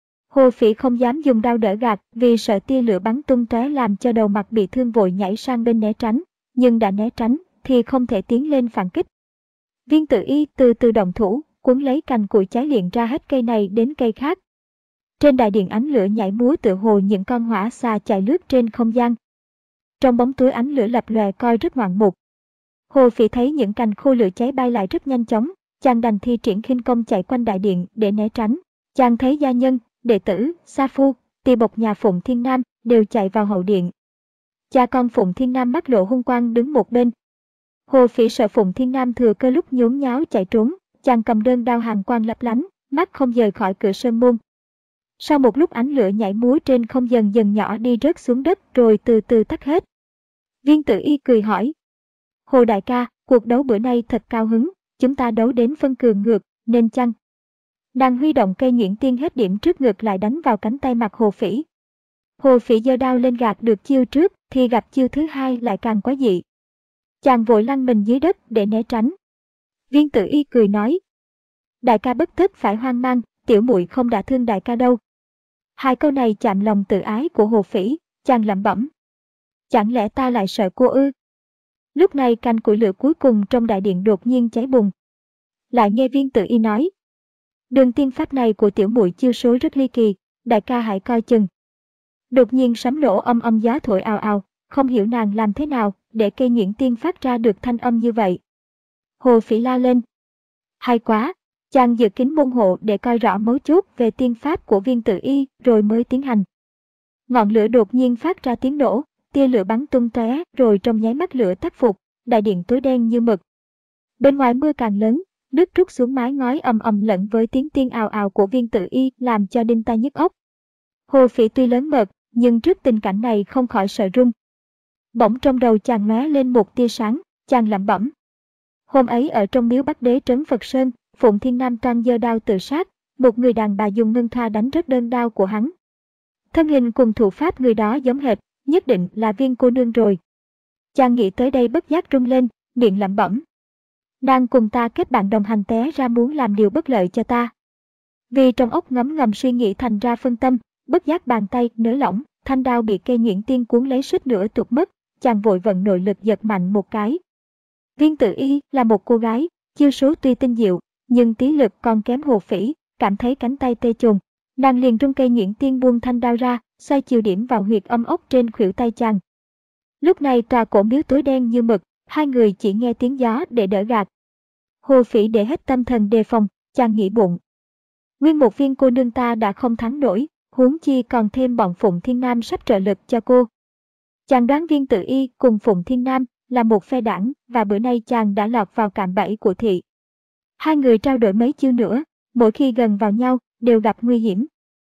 Hồ Phỉ không dám dùng đao đỡ gạt vì sợ tia lửa bắn tung tóe làm cho đầu mặt bị thương, vội nhảy sang bên né tránh, nhưng đã né tránh thì không thể tiến lên phản kích. Viên Tử Y từ từ động thủ, cuốn lấy cành củi cháy liền ra hết cây này đến cây khác. Trên đại điện ánh lửa nhảy múa tựa hồ những con hỏa xà chạy lướt trên không gian. Trong bóng tối ánh lửa lập lòe coi rất ngoạn mục. Hồ Phỉ thấy những cành khô lửa cháy bay lại rất nhanh chóng, chàng đành thi triển khinh công chạy quanh đại điện để né tránh. Chàng thấy gia nhân, đệ tử, sa phu, tỳ bộc nhà Phụng Thiên Nam đều chạy vào hậu điện. Cha con Phụng Thiên Nam mắt lộ hung quang đứng một bên. Hồ Phỉ sợ Phụng Thiên Nam thừa cơ lúc nhốn nháo chạy trốn, chàng cầm đơn đao hàn quang lấp lánh, mắt không rời khỏi cửa sơn môn. Sau một lúc ánh lửa nhảy múa trên không dần dần nhỏ đi rớt xuống đất rồi từ từ tắt hết. Viên Tử Y cười hỏi. Hồ đại ca, cuộc đấu bữa nay thật cao hứng, chúng ta đấu đến phân cường ngược, nên chăng? Nàng huy động cây nhuyễn tiên hết điểm trước ngực lại đánh vào cánh tay mặt Hồ Phỉ. Hồ Phỉ giơ đao lên gạt được chiêu trước thì gặp chiêu thứ hai lại càng quá dị. Chàng vội lăn mình dưới đất để né tránh. Viên Tử Y cười nói. Đại ca bất tất phải hoang mang, tiểu muội không đả thương đại ca đâu. Hai câu này chạm lòng tự ái của Hồ Phỉ, chàng lẩm bẩm. Chẳng lẽ ta lại sợ cô ư? Lúc này cành củi lửa cuối cùng trong đại điện đột nhiên cháy bùng. Lại nghe Viên Tử Y nói. Đường tiên pháp này của tiểu muội chiêu số rất ly kỳ, đại ca hãy coi chừng. Đột nhiên sấm nổ âm âm gió thổi ào ào, không hiểu nàng làm thế nào để cây nhuyễn tiên phát ra được thanh âm như vậy. Hồ Phỉ la lên. Hay quá, chàng dự kính môn hộ để coi rõ mấu chốt về tiên pháp của Viên Tử Y rồi mới tiến hành. Ngọn lửa đột nhiên phát ra tiếng nổ, tia lửa bắn tung tóe rồi trong nháy mắt lửa tắt phục, đại điện tối đen như mực. Bên ngoài mưa càng lớn, nước trút xuống mái ngói ầm ầm lẫn với tiếng tiên ào ào của Viên Tử Y làm cho đinh tai nhức óc. Hồ Phỉ tuy lớn mật, nhưng trước tình cảnh này không khỏi sợ run. Bỗng trong đầu chàng lóe lên một tia sáng, chàng lẩm bẩm. Hôm ấy ở trong miếu Bắc Đế trấn Phật Sơn, Phụng Thiên Nam toan giơ đao tự sát, một người đàn bà dùng ngân thoa đánh rớt đơn đao của hắn. Thân hình cùng thủ pháp người đó giống hệt, nhất định là Viên cô nương rồi. Chàng nghĩ tới đây bất giác rung lên, miệng lẩm bẩm. Đang cùng ta kết bạn đồng hành té ra muốn làm điều bất lợi cho ta. Vì trong óc ngấm ngầm suy nghĩ thành ra phân tâm, bất giác bàn tay nới lỏng, thanh đao bị cây nhuyễn tiên cuốn lấy suýt nữa tụt mất, chàng vội vận nội lực giật mạnh một cái. Viên Tử Y là một cô gái, chiêu số tuy tinh diệu, nhưng tí lực còn kém Hồ Phỉ, cảm thấy cánh tay tê chồn. Nàng liền rung cây nhuyễn tiên buông thanh đao ra, xoay chiều điểm vào huyệt âm ốc trên khuỷu tay chàng. Lúc này tòa cổ miếu tối đen như mực, hai người chỉ nghe tiếng gió để đỡ gạt. Hồ Phỉ để hết tâm thần đề phòng, chàng nghĩ bụng. Nguyên một viên cô nương ta đã không thắng nổi, huống chi còn thêm bọn Phụng Thiên Nam sắp trợ lực cho cô. Chàng đoán Viên Tử Y cùng Phụng Thiên Nam là một phe đảng và bữa nay chàng đã lọt vào cạm bẫy của thị. Hai người trao đổi mấy chiêu nữa, mỗi khi gần vào nhau đều gặp nguy hiểm.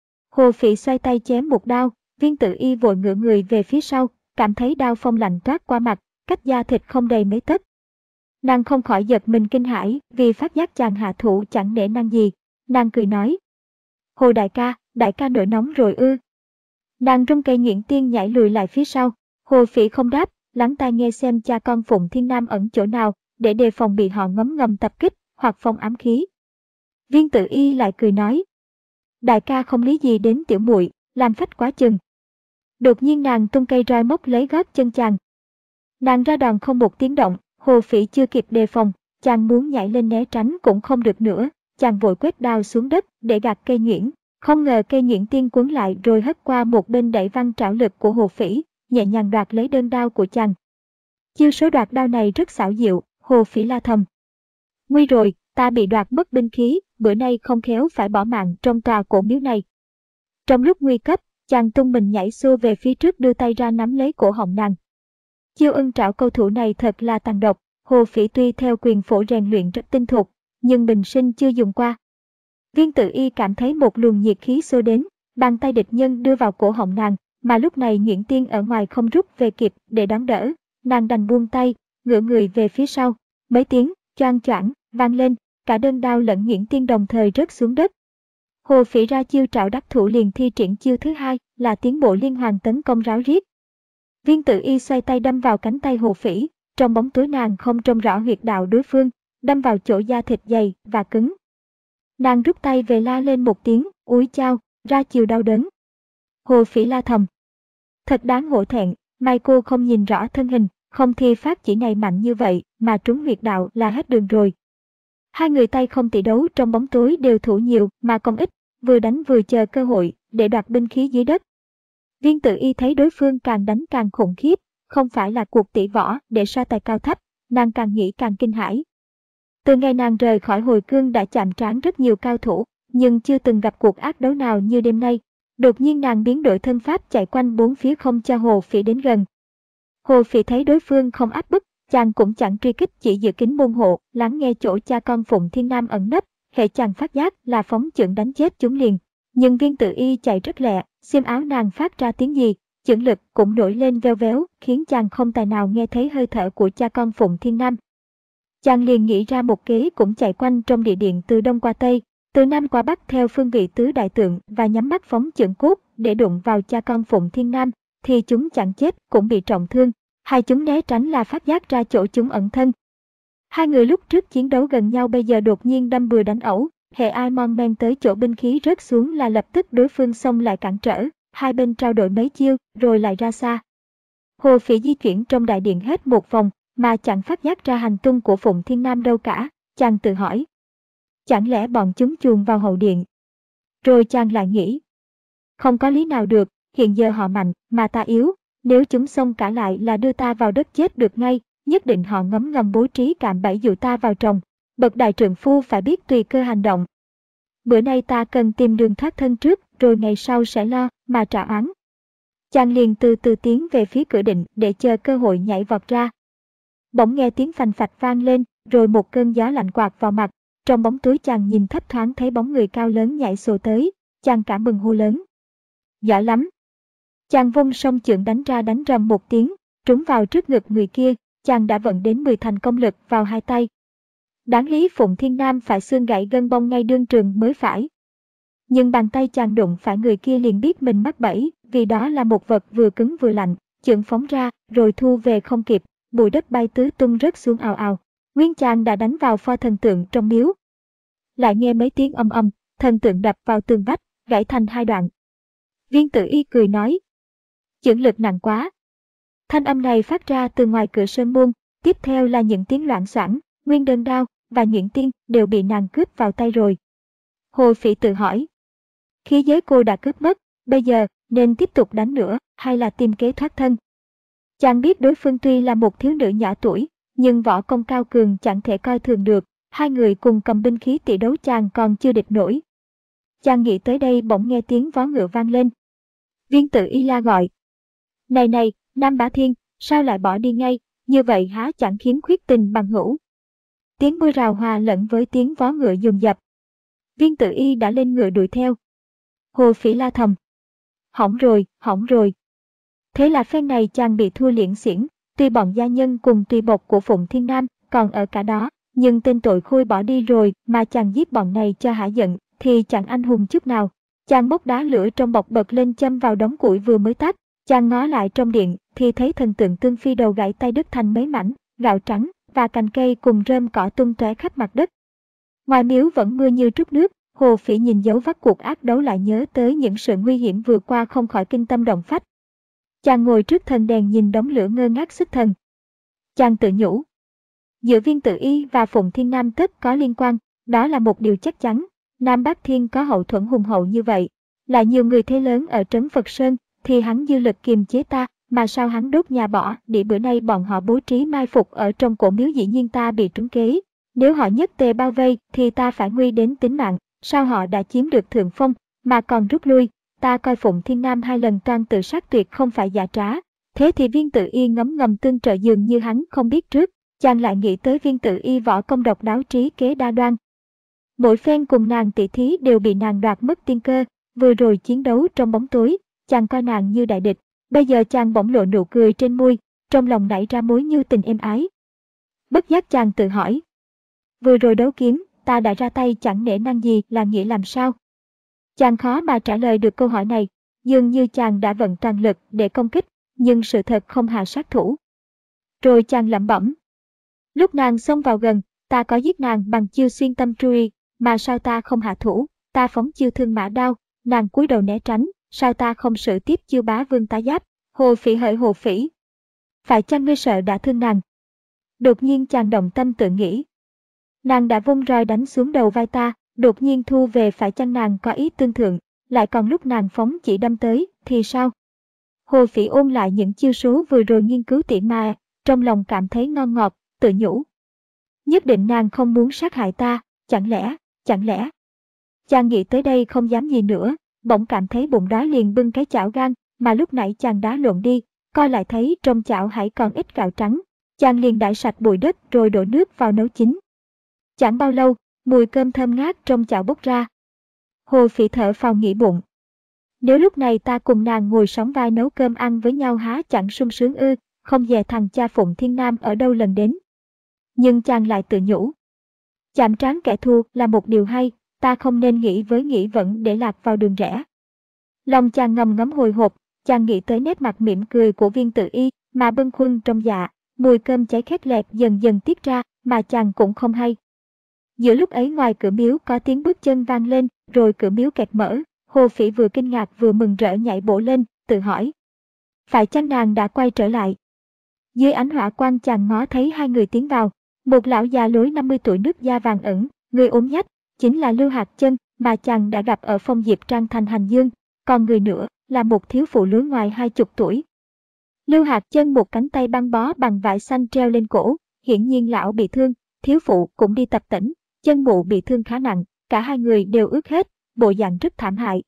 Hồ Phỉ xoay tay chém một đao, Viên Tử Y vội ngửa người về phía sau, cảm thấy đao phong lạnh toát qua mặt, cách da thịt không đầy mấy tấc. Nàng không khỏi giật mình kinh hãi vì phát giác chàng hạ thủ chẳng nể nang gì. Nàng cười nói. Hồ đại ca, đại ca nổi nóng rồi ư. Nàng rung cây nhuyễn tiên nhảy lùi lại phía sau. Hồ Phỉ không đáp, lắng tai nghe xem cha con Phụng Thiên Nam ẩn chỗ nào để đề phòng bị họ ngấm ngầm tập kích hoặc phong ám khí. Viên Tử Y lại cười nói. Đại ca không lý gì đến tiểu muội, làm phách quá chừng. Đột nhiên nàng tung cây roi móc lấy gót chân chàng. Nàng ra đòn không một tiếng động, Hồ Phỉ chưa kịp đề phòng, chàng muốn nhảy lên né tránh cũng không được nữa, chàng vội quét đao xuống đất để gạt cây nhuyễn. Không ngờ cây nhuyễn tiên cuốn lại rồi hất qua một bên đẩy văng trảo lực của Hồ Phỉ, nhẹ nhàng đoạt lấy đơn đao của chàng. Chiêu số đoạt đao này rất xảo diệu, Hồ Phỉ la thầm. Nguy rồi, ta bị đoạt mất binh khí, bữa nay không khéo phải bỏ mạng trong tòa cổ miếu này. Trong lúc nguy cấp, chàng tung mình nhảy xô về phía trước đưa tay ra nắm lấy cổ họng nàng. Chiêu ưng trảo câu thủ này thật là tàn độc, Hồ Phỉ tuy theo quyền phổ rèn luyện rất tinh thục, nhưng bình sinh chưa dùng qua. Viên Tử Y cảm thấy một luồng nhiệt khí xô đến, bàn tay địch nhân đưa vào cổ họng nàng, mà lúc này nhuyễn tiên ở ngoài không rút về kịp để đón đỡ, nàng đành buông tay, ngửa người về phía sau, mấy tiếng choang choảng vang lên, cả đơn đao lẫn nhuyễn tiên đồng thời rớt xuống đất. Hồ Phỉ ra chiêu trảo đắc thủ liền thi triển chiêu thứ hai là tiến bộ liên hoàn tấn công ráo riết. Viên Tử Y xoay tay đâm vào cánh tay Hồ Phỉ, trong bóng tối nàng không trông rõ huyệt đạo đối phương, đâm vào chỗ da thịt dày và cứng. Nàng rút tay về la lên một tiếng, úi chao, ra chiều đau đớn. Hồ Phỉ la thầm. Thật đáng hổ thẹn, may cô không nhìn rõ thân hình, không thì phát chỉ này mạnh như vậy mà trúng huyệt đạo là hết đường rồi. Hai người tay không tỷ đấu trong bóng tối đều thủ nhiều mà công ít, vừa đánh vừa chờ cơ hội để đoạt binh khí dưới đất. Viên Tử Y thấy đối phương càng đánh càng khủng khiếp, không phải là cuộc tỷ võ để so tài cao thấp, nàng càng nghĩ càng kinh hãi. Từ ngày nàng rời khỏi hồi cương đã chạm trán rất nhiều cao thủ, nhưng chưa từng gặp cuộc ác đấu nào như đêm nay. Đột nhiên nàng biến đổi thân pháp chạy quanh bốn phía không cho Hồ Phỉ đến gần. Hồ Phỉ thấy đối phương không áp bức, chàng cũng chẳng truy kích, chỉ giữ kín môn hộ, lắng nghe chỗ cha con Phụng Thiên Nam ẩn nấp, hệ chàng phát giác là phóng chưởng đánh chết chúng liền. Nhưng Viên Tử Y chạy rất lẹ, xiêm áo nàng phát ra tiếng gì, chưởng lực cũng nổi lên veo véo, khiến chàng không tài nào nghe thấy hơi thở của cha con Phụng Thiên Nam. Chàng liền nghĩ ra một kế cũng chạy quanh trong địa điện từ đông qua tây, từ nam qua bắc theo phương vị tứ đại tượng và nhắm mắt phóng chưởng cốt để đụng vào cha con Phụng Thiên Nam, thì chúng chẳng chết cũng bị trọng thương, hai chúng né tránh là phát giác ra chỗ chúng ẩn thân. Hai người lúc trước chiến đấu gần nhau bây giờ đột nhiên đâm bừa đánh ẩu, hệ ai mon men tới chỗ binh khí rớt xuống là lập tức đối phương xông lại cản trở, hai bên trao đổi mấy chiêu rồi lại ra xa. Hồ Phỉ di chuyển trong đại điện hết một vòng mà chẳng phát giác ra hành tung của Phụng Thiên Nam đâu cả, chàng tự hỏi. Chẳng lẽ bọn chúng chuồn vào hậu điện? Rồi chàng lại nghĩ. Không có lý nào được, hiện giờ họ mạnh mà ta yếu, nếu chúng xông cả lại là đưa ta vào đất chết được ngay, nhất định họ ngấm ngầm bố trí cạm bẫy dụ ta vào trồng. Bậc đại trượng phu phải biết tùy cơ hành động. Bữa nay ta cần tìm đường thoát thân trước, rồi ngày sau sẽ lo mà trả oán. Chàng liền từ từ tiến về phía cửa định để chờ cơ hội nhảy vọt ra. Bỗng nghe tiếng phành phạch vang lên, rồi một cơn gió lạnh quạt vào mặt. Trong bóng tối chàng nhìn thấp thoáng thấy bóng người cao lớn nhảy sổ tới, chàng cả mừng hô lớn. Giỏi lắm! Chàng vung song chưởng đánh ra đánh rầm một tiếng, trúng vào trước ngực người kia, chàng đã vận đến mười thành công lực vào hai tay. Đáng lý Phụng Thiên Nam phải xương gãy gân bông ngay đương trường mới phải. Nhưng bàn tay chàng đụng phải người kia liền biết mình mắc bẫy, vì đó là một vật vừa cứng vừa lạnh, chưởng phóng ra rồi thu về không kịp, bụi đất bay tứ tung rớt xuống ào ào. Nguyên chàng đã đánh vào pho thần tượng trong miếu. Lại nghe mấy tiếng âm âm, thần tượng đập vào tường vách, gãy thành hai đoạn. Viên Tử Y cười nói. Chưởng lực nặng quá. Thanh âm này phát ra từ ngoài cửa sơn môn, tiếp theo là những tiếng loạn xoảng, nguyên đơn đao và nhuyễn tiên đều bị nàng cướp vào tay rồi. Hồ Phỉ tự hỏi. Khí giới cô đã cướp mất, bây giờ nên tiếp tục đánh nữa hay là tìm kế thoát thân. Chàng biết đối phương tuy là một thiếu nữ nhỏ tuổi, nhưng võ công cao cường chẳng thể coi thường được, hai người cùng cầm binh khí tỷ đấu chàng còn chưa địch nổi. Chàng nghĩ tới đây bỗng nghe tiếng vó ngựa vang lên. Viên Tử Y la gọi. Này này, Nam Bá Thiên, sao lại bỏ đi ngay, như vậy há chẳng khiến khuyết tình bằng hữu. Tiếng mưa rào hòa lẫn với tiếng vó ngựa dồn dập. Viên Tử Y đã lên ngựa đuổi theo. Hồ Phỉ la thầm. Hỏng rồi, hỏng rồi. Thế là phen này chàng bị thua liễn xiển, tuy bọn gia nhân cùng tùy bộc của Phụng Thiên Nam còn ở cả đó, nhưng tên tội khôi bỏ đi rồi mà chàng giết bọn này cho hả giận, thì chẳng anh hùng chút nào. Chàng bốc đá lửa trong bọc bật lên châm vào đống củi vừa mới tắt, chàng ngó lại trong điện thì thấy thần tượng Tương Phi đầu gãy tay đứt thành mấy mảnh, gạo trắng và cành cây cùng rơm cỏ tung tóe khắp mặt đất. Ngoài miếu vẫn mưa như trút nước, Hồ Phỉ nhìn dấu vết cuộc ác đấu lại nhớ tới những sự nguy hiểm vừa qua không khỏi kinh tâm động phách. Chàng ngồi trước thần đèn nhìn đống lửa ngơ ngác xuất thần. Chàng tự nhủ. Giữa Viên Tử Y và Phụng Thiên Nam tất có liên quan, đó là một điều chắc chắn. Nam Bá Thiên có hậu thuẫn hùng hậu như vậy, lại nhiều người thế lớn ở trấn Phật Sơn, thì hắn dư lực kiềm chế ta, mà sao hắn đốt nhà bỏ, để bữa nay bọn họ bố trí mai phục ở trong cổ miếu dĩ nhiên ta bị trúng kế. Nếu họ nhất tề bao vây thì ta phải nguy đến tính mạng, sao họ đã chiếm được thượng phong, mà còn rút lui, ta coi Phụng Thiên Nam hai lần toan tự sát tuyệt không phải giả trá. Thế thì Viên Tử Y ngấm ngầm tương trợ dường như hắn không biết trước, chàng lại nghĩ tới Viên Tử Y võ công độc đáo trí kế đa đoan. Mỗi phen cùng nàng tỷ thí đều bị nàng đoạt mất tiên cơ, vừa rồi chiến đấu trong bóng tối, chàng coi nàng như đại địch, bây giờ chàng bỗng lộ nụ cười trên môi, trong lòng nảy ra mối như tình êm ái. Bất giác chàng tự hỏi. Vừa rồi đấu kiếm, ta đã ra tay chẳng nể nang gì là nghĩa làm sao? Chàng khó mà trả lời được câu hỏi này, dường như chàng đã vận toàn lực để công kích, nhưng sự thật không hạ sát thủ. Rồi chàng lẩm bẩm. Lúc nàng xông vào gần, ta có giết nàng bằng chiêu xuyên tâm truy, mà sao ta không hạ thủ, ta phóng chiêu thương mã đao, nàng cúi đầu né tránh, sao ta không sử tiếp chiêu bá vương tá giáp. Hồ Phỉ hỡi Hồ Phỉ, phải chăng ngươi sợ đã thương nàng? Đột nhiên chàng động tâm tự nghĩ. Nàng đã vung roi đánh xuống đầu vai ta, đột nhiên thu về, phải chăng nàng có ý tương thượng, lại còn lúc nàng phóng chỉ đâm tới, thì sao? Hồ Phỉ ôn lại những chiêu số vừa rồi nghiên cứu tỉ mà, trong lòng cảm thấy ngon ngọt, tự nhủ. Nhất định nàng không muốn sát hại ta, chẳng lẽ, chẳng lẽ. Chàng nghĩ tới đây không dám gì nữa, bỗng cảm thấy bụng đói liền bưng cái chảo gan mà lúc nãy chàng đá lộn đi, coi lại thấy trong chảo hãy còn ít gạo trắng. Chàng liền đãi sạch bụi đất rồi đổ nước vào nấu chín. Chẳng bao lâu, mùi cơm thơm ngát trong chảo bốc ra. Hồ Phỉ thở phào nghĩ bụng. Nếu lúc này ta cùng nàng ngồi sóng vai nấu cơm ăn với nhau há chẳng sung sướng ư, không dè thằng cha Phụng Thiên Nam ở đâu lần đến. Nhưng chàng lại tự nhủ. Chạm trán kẻ thù là một điều hay, ta không nên nghĩ với nghĩ vẫn để lạc vào đường rẽ. Lòng chàng ngầm ngấm hồi hộp, chàng nghĩ tới nét mặt mỉm cười của Viên Tử Y mà bâng khuâng trong dạ, mùi cơm cháy khét lẹt dần dần tiết ra mà chàng cũng không hay. Giữa lúc ấy ngoài cửa miếu có tiếng bước chân vang lên, rồi cửa miếu kẹt mở, Hồ Phỉ vừa kinh ngạc vừa mừng rỡ nhảy bổ lên, tự hỏi. Phải chăng nàng đã quay trở lại? Dưới ánh hỏa quang chàng ngó thấy hai người tiến vào, một lão già lối năm mươi tuổi nước da vàng ẩn, người ốm nhách, chính là Lưu Hạc Chân mà chàng đã gặp ở Phong Diệp Trang thành Hành Dương, còn người nữa là một thiếu phụ lứa ngoài hai chục tuổi. Lưu Hạc Chân một cánh tay băng bó bằng vải xanh treo lên cổ, hiển nhiên lão bị thương, thiếu phụ cũng đi tập tễnh, chân mụ bị thương khá nặng, cả hai người đều ướt hết, bộ dạng rất thảm hại.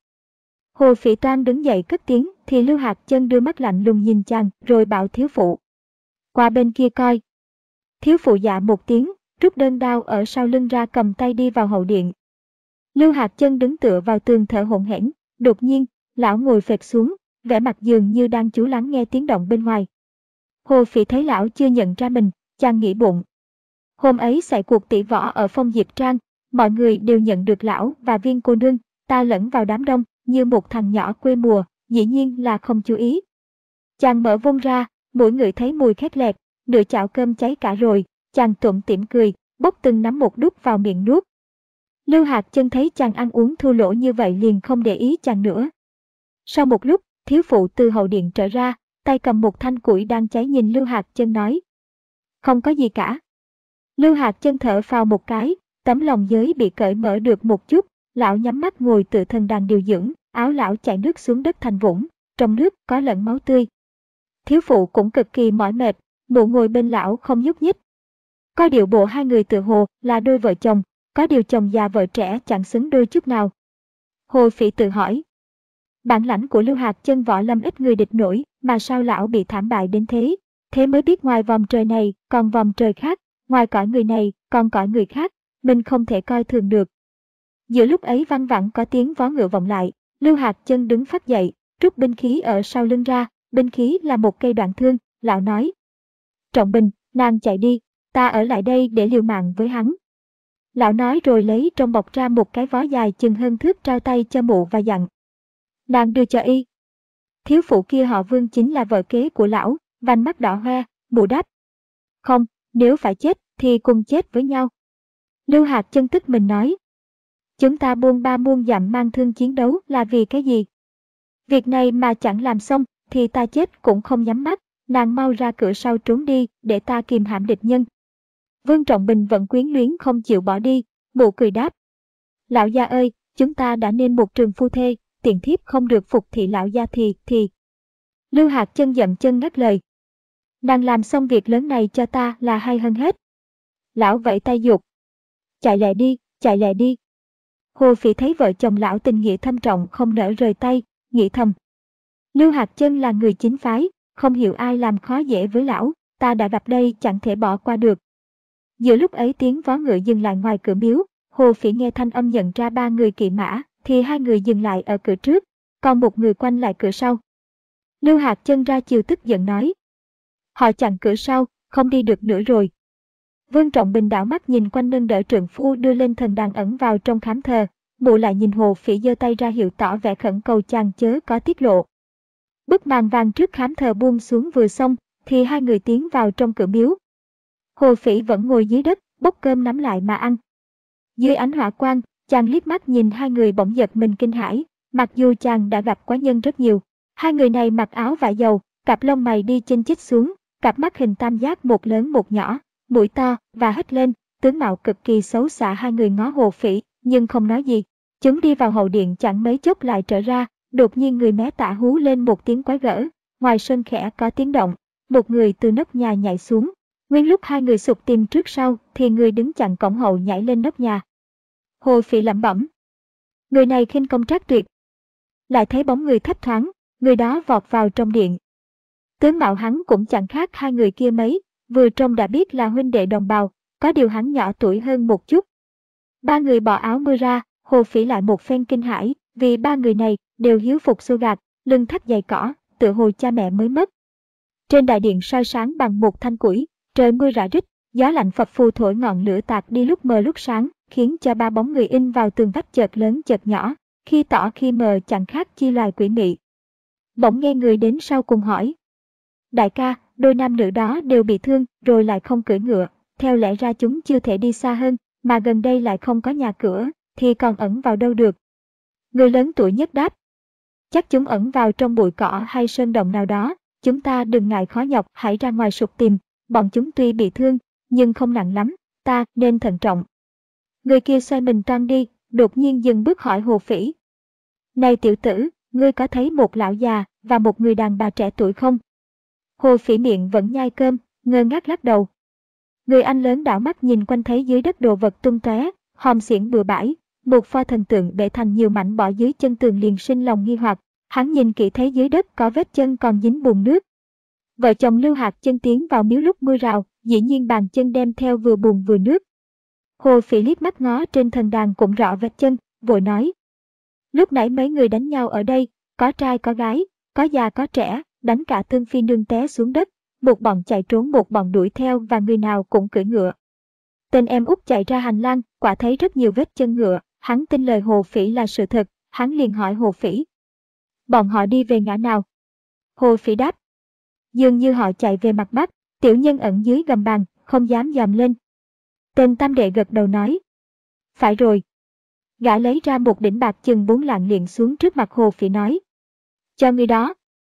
Hồ Phỉ toan đứng dậy cất tiếng thì Lưu Hạc Chân đưa mắt lạnh lùng nhìn chàng rồi bảo thiếu phụ. Qua bên kia coi. Thiếu phụ dạ một tiếng, rút đơn đao ở sau lưng ra cầm tay đi vào hậu điện. Lưu Hạc Chân đứng tựa vào tường thở hổn hển, đột nhiên, lão ngồi phệt xuống, vẻ mặt dường như đang chú lắng nghe tiếng động bên ngoài. Hồ Phỉ thấy lão chưa nhận ra mình, chàng nghĩ bụng. Hôm ấy xảy cuộc tỷ võ ở Phong Diệp Trang, mọi người đều nhận được lão và Viên cô nương, ta lẫn vào đám đông như một thằng nhỏ quê mùa, dĩ nhiên là không chú ý. Chàng mở vung ra, mỗi người thấy mùi khét lẹt, nửa chảo cơm cháy cả rồi, chàng tủm tỉm cười, bốc từng nắm một đút vào miệng nuốt. Lưu Hạc Chân thấy chàng ăn uống thua lỗ như vậy liền không để ý chàng nữa. Sau một lúc, thiếu phụ từ hậu điện trở ra, tay cầm một thanh củi đang cháy nhìn Lưu Hạc Chân nói. Không có gì cả. Lưu Hạc Chân thở phào một cái, tấm lòng giới bị cởi mở được một chút, Lão nhắm mắt ngồi tựa thần đàn điều dưỡng, áo lão chảy nước xuống đất thành vũng, trong nước có lẫn máu tươi. Thiếu phụ cũng cực kỳ mỏi mệt, mụ ngồi bên lão không nhúc nhích. Có điệu bộ hai người tựa hồ là đôi vợ chồng, có điều chồng già vợ trẻ chẳng xứng đôi chút nào. Hồ Phỉ tự hỏi. Bản lãnh của Lưu Hạc Chân võ lâm ít người địch nổi, mà sao lão bị thảm bại đến thế? Thế mới biết ngoài vòng trời này còn vòng trời khác, ngoài cõi người này còn cõi người khác, mình không thể coi thường được. Giữa lúc ấy văng vẳng có tiếng vó ngựa vọng lại, Lưu Hạc Chân đứng phắt dậy, rút binh khí ở sau lưng ra, binh khí là một cây đoạn thương, lão nói. Trọng Bình, nàng chạy đi, ta ở lại đây để liều mạng với hắn. Lão nói rồi lấy trong bọc ra một cái vó dài chừng hơn thước trao tay cho mụ và dặn. Nàng đưa cho y. Thiếu phụ kia họ Vương chính là vợ kế của lão, vành mắt đỏ hoe, mụ đáp. Không, nếu phải chết thì cùng chết với nhau. Lưu Hạc Chân tức mình nói. Chúng ta buôn ba muôn dặm mang thương chiến đấu là vì cái gì? Việc này mà chẳng làm xong thì ta chết cũng không nhắm mắt, nàng mau ra cửa sau trốn đi để ta kìm hãm địch nhân. Vương Trọng Bình vẫn quyến luyến không chịu bỏ đi, mụ cười đáp. Lão gia ơi, chúng ta đã nên một trường phu thê, tiện thiếp không được phục thị lão gia thì, thì. Lưu Hạc Chân dậm chân ngắt lời. Nàng làm xong việc lớn này cho ta là hay hơn hết. Lão vẫy tay giục. Chạy lẹ đi, chạy lẹ đi. Hồ Phỉ thấy vợ chồng lão tình nghĩa thâm trọng không nỡ rời tay, nghĩ thầm. Lưu Hạc Chân là người chính phái, không hiểu ai làm khó dễ với lão, ta đã gặp đây chẳng thể bỏ qua được. Giữa lúc ấy tiếng vó ngựa dừng lại ngoài cửa miếu, Hồ Phỉ nghe thanh âm nhận ra ba người kỵ mã, thì hai người dừng lại ở cửa trước, còn một người quanh lại cửa sau. Lưu Hạc Chân ra chiều tức giận nói. Họ chặn cửa sau, không đi được nữa rồi. Vương Trọng Bình đảo mắt nhìn quanh nâng đỡ trượng phu đưa lên thần đàn ẩn vào trong khám thờ, mụ lại nhìn Hồ Phỉ giơ tay ra hiệu tỏ vẻ khẩn cầu chàng chớ có tiết lộ. Bức màn vàng trước khám thờ buông xuống vừa xong, thì hai người tiến vào trong cửa miếu. Hồ Phỉ vẫn ngồi dưới đất, bốc cơm nắm lại mà ăn. Dưới ánh hỏa quang, chàng liếc mắt nhìn hai người bỗng giật mình kinh hãi, mặc dù chàng đã gặp quái nhân rất nhiều. Hai người này mặc áo vải dầu, cặp lông mày đi chênh chích xuống, cặp mắt hình tam giác một lớn một nhỏ, mũi to và hất lên, tướng mạo cực kỳ xấu xả. Hai người ngó Hồ Phỉ, nhưng không nói gì. Chúng đi vào hậu điện chẳng mấy chốc lại trở ra, đột nhiên người mé tả hú lên một tiếng quái gở, ngoài sân khẽ có tiếng động, một người từ nóc nhà nhảy xuống. Nguyên lúc hai người sục tìm trước sau thì người đứng chặn cổng hậu nhảy lên nóc nhà. Hồ Phỉ lẩm bẩm. Người này khinh công trác tuyệt. Lại thấy bóng người thấp thoáng, người đó vọt vào trong điện. Tướng mạo hắn cũng chẳng khác hai người kia mấy, vừa trông đã biết là huynh đệ đồng bào, có điều hắn nhỏ tuổi hơn một chút. Ba người bỏ áo mưa ra, Hồ Phỉ lại một phen kinh hãi, vì ba người này đều hiếu phục xô gạt, lưng thắt giày cỏ, tựa hồ cha mẹ mới mất. Trên đại điện soi sáng bằng một thanh củi, trời mưa rã rít, gió lạnh phập phù thổi ngọn lửa tạt đi lúc mờ lúc sáng, khiến cho ba bóng người in vào tường vách chợt lớn chợt nhỏ, khi tỏ khi mờ chẳng khác chi loài quỷ mị. Bỗng nghe người đến sau cùng hỏi. Đại ca, đôi nam nữ đó đều bị thương rồi lại không cưỡi ngựa, theo lẽ ra chúng chưa thể đi xa hơn, mà gần đây lại không có nhà cửa, thì còn ẩn vào đâu được. Người lớn tuổi nhất đáp. Chắc chúng ẩn vào trong bụi cỏ hay sơn động nào đó, chúng ta đừng ngại khó nhọc, hãy ra ngoài sục tìm, bọn chúng tuy bị thương, nhưng không nặng lắm, ta nên thận trọng. Người kia xoay mình toan đi, đột nhiên dừng bước hỏi Hồ Phỉ. Này tiểu tử, ngươi có thấy một lão già và một người đàn bà trẻ tuổi không? Hồ Phỉ miệng vẫn nhai cơm, ngơ ngác lắc đầu. Người anh lớn đảo mắt nhìn quanh thấy dưới đất đồ vật tung tóe, hòm xiển bừa bãi, một pho thần tượng bể thành nhiều mảnh bỏ dưới chân tường liền sinh lòng nghi hoặc. Hắn nhìn kỹ thấy dưới đất có vết chân còn dính bùn nước. Vợ chồng Lưu Hạc Chân tiến vào miếu lúc mưa rào, dĩ nhiên bàn chân đem theo vừa bùn vừa nước. Hồ Phỉ liếc mắt ngó trên thần đàn cũng rõ vết chân, vội nói. Lúc nãy mấy người đánh nhau ở đây, có trai có gái, có già có trẻ, đánh cả Tương Phi Nương té xuống đất, một bọn chạy trốn một bọn đuổi theo và người nào cũng cưỡi ngựa. Tên em út chạy ra hành lang, quả thấy rất nhiều vết chân ngựa, hắn tin lời Hồ Phỉ là sự thật, hắn liền hỏi Hồ Phỉ. Bọn họ đi về ngã nào? Hồ Phỉ đáp. Dường như họ chạy về mặt bắc, tiểu nhân ẩn dưới gầm bàn, không dám dòm lên. Tên tam đệ gật đầu nói. Phải rồi. Gã lấy ra một đỉnh bạc chừng bốn lạng liền xuống trước mặt Hồ Phỉ nói. Cho người đó.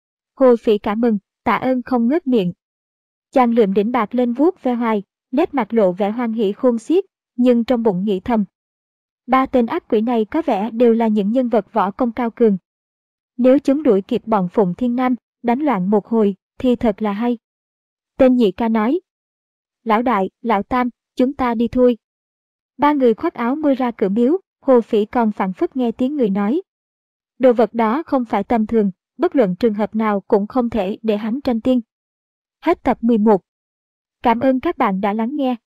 Hồ Phỉ cảm mừng, tạ ơn không ngớt miệng. Chàng lượm đỉnh bạc lên vuốt ve hoài, nét mặt lộ vẻ hoan hỉ khôn xiết, nhưng trong bụng nghĩ thầm. Ba tên ác quỷ này có vẻ đều là những nhân vật võ công cao cường. Nếu chúng đuổi kịp bọn Phụng Thiên Nam, đánh loạn một hồi, thì thật là hay. Tên nhị ca nói. Lão đại, lão tam, chúng ta đi thôi. Ba người khoác áo mưa ra cửa miếu, Hồ Phỉ còn phảng phất nghe tiếng người nói. Đồ vật đó không phải tầm thường, bất luận trường hợp nào cũng không thể để hắn tranh tiên. Hết tập mười một. Cảm ơn các bạn đã lắng nghe.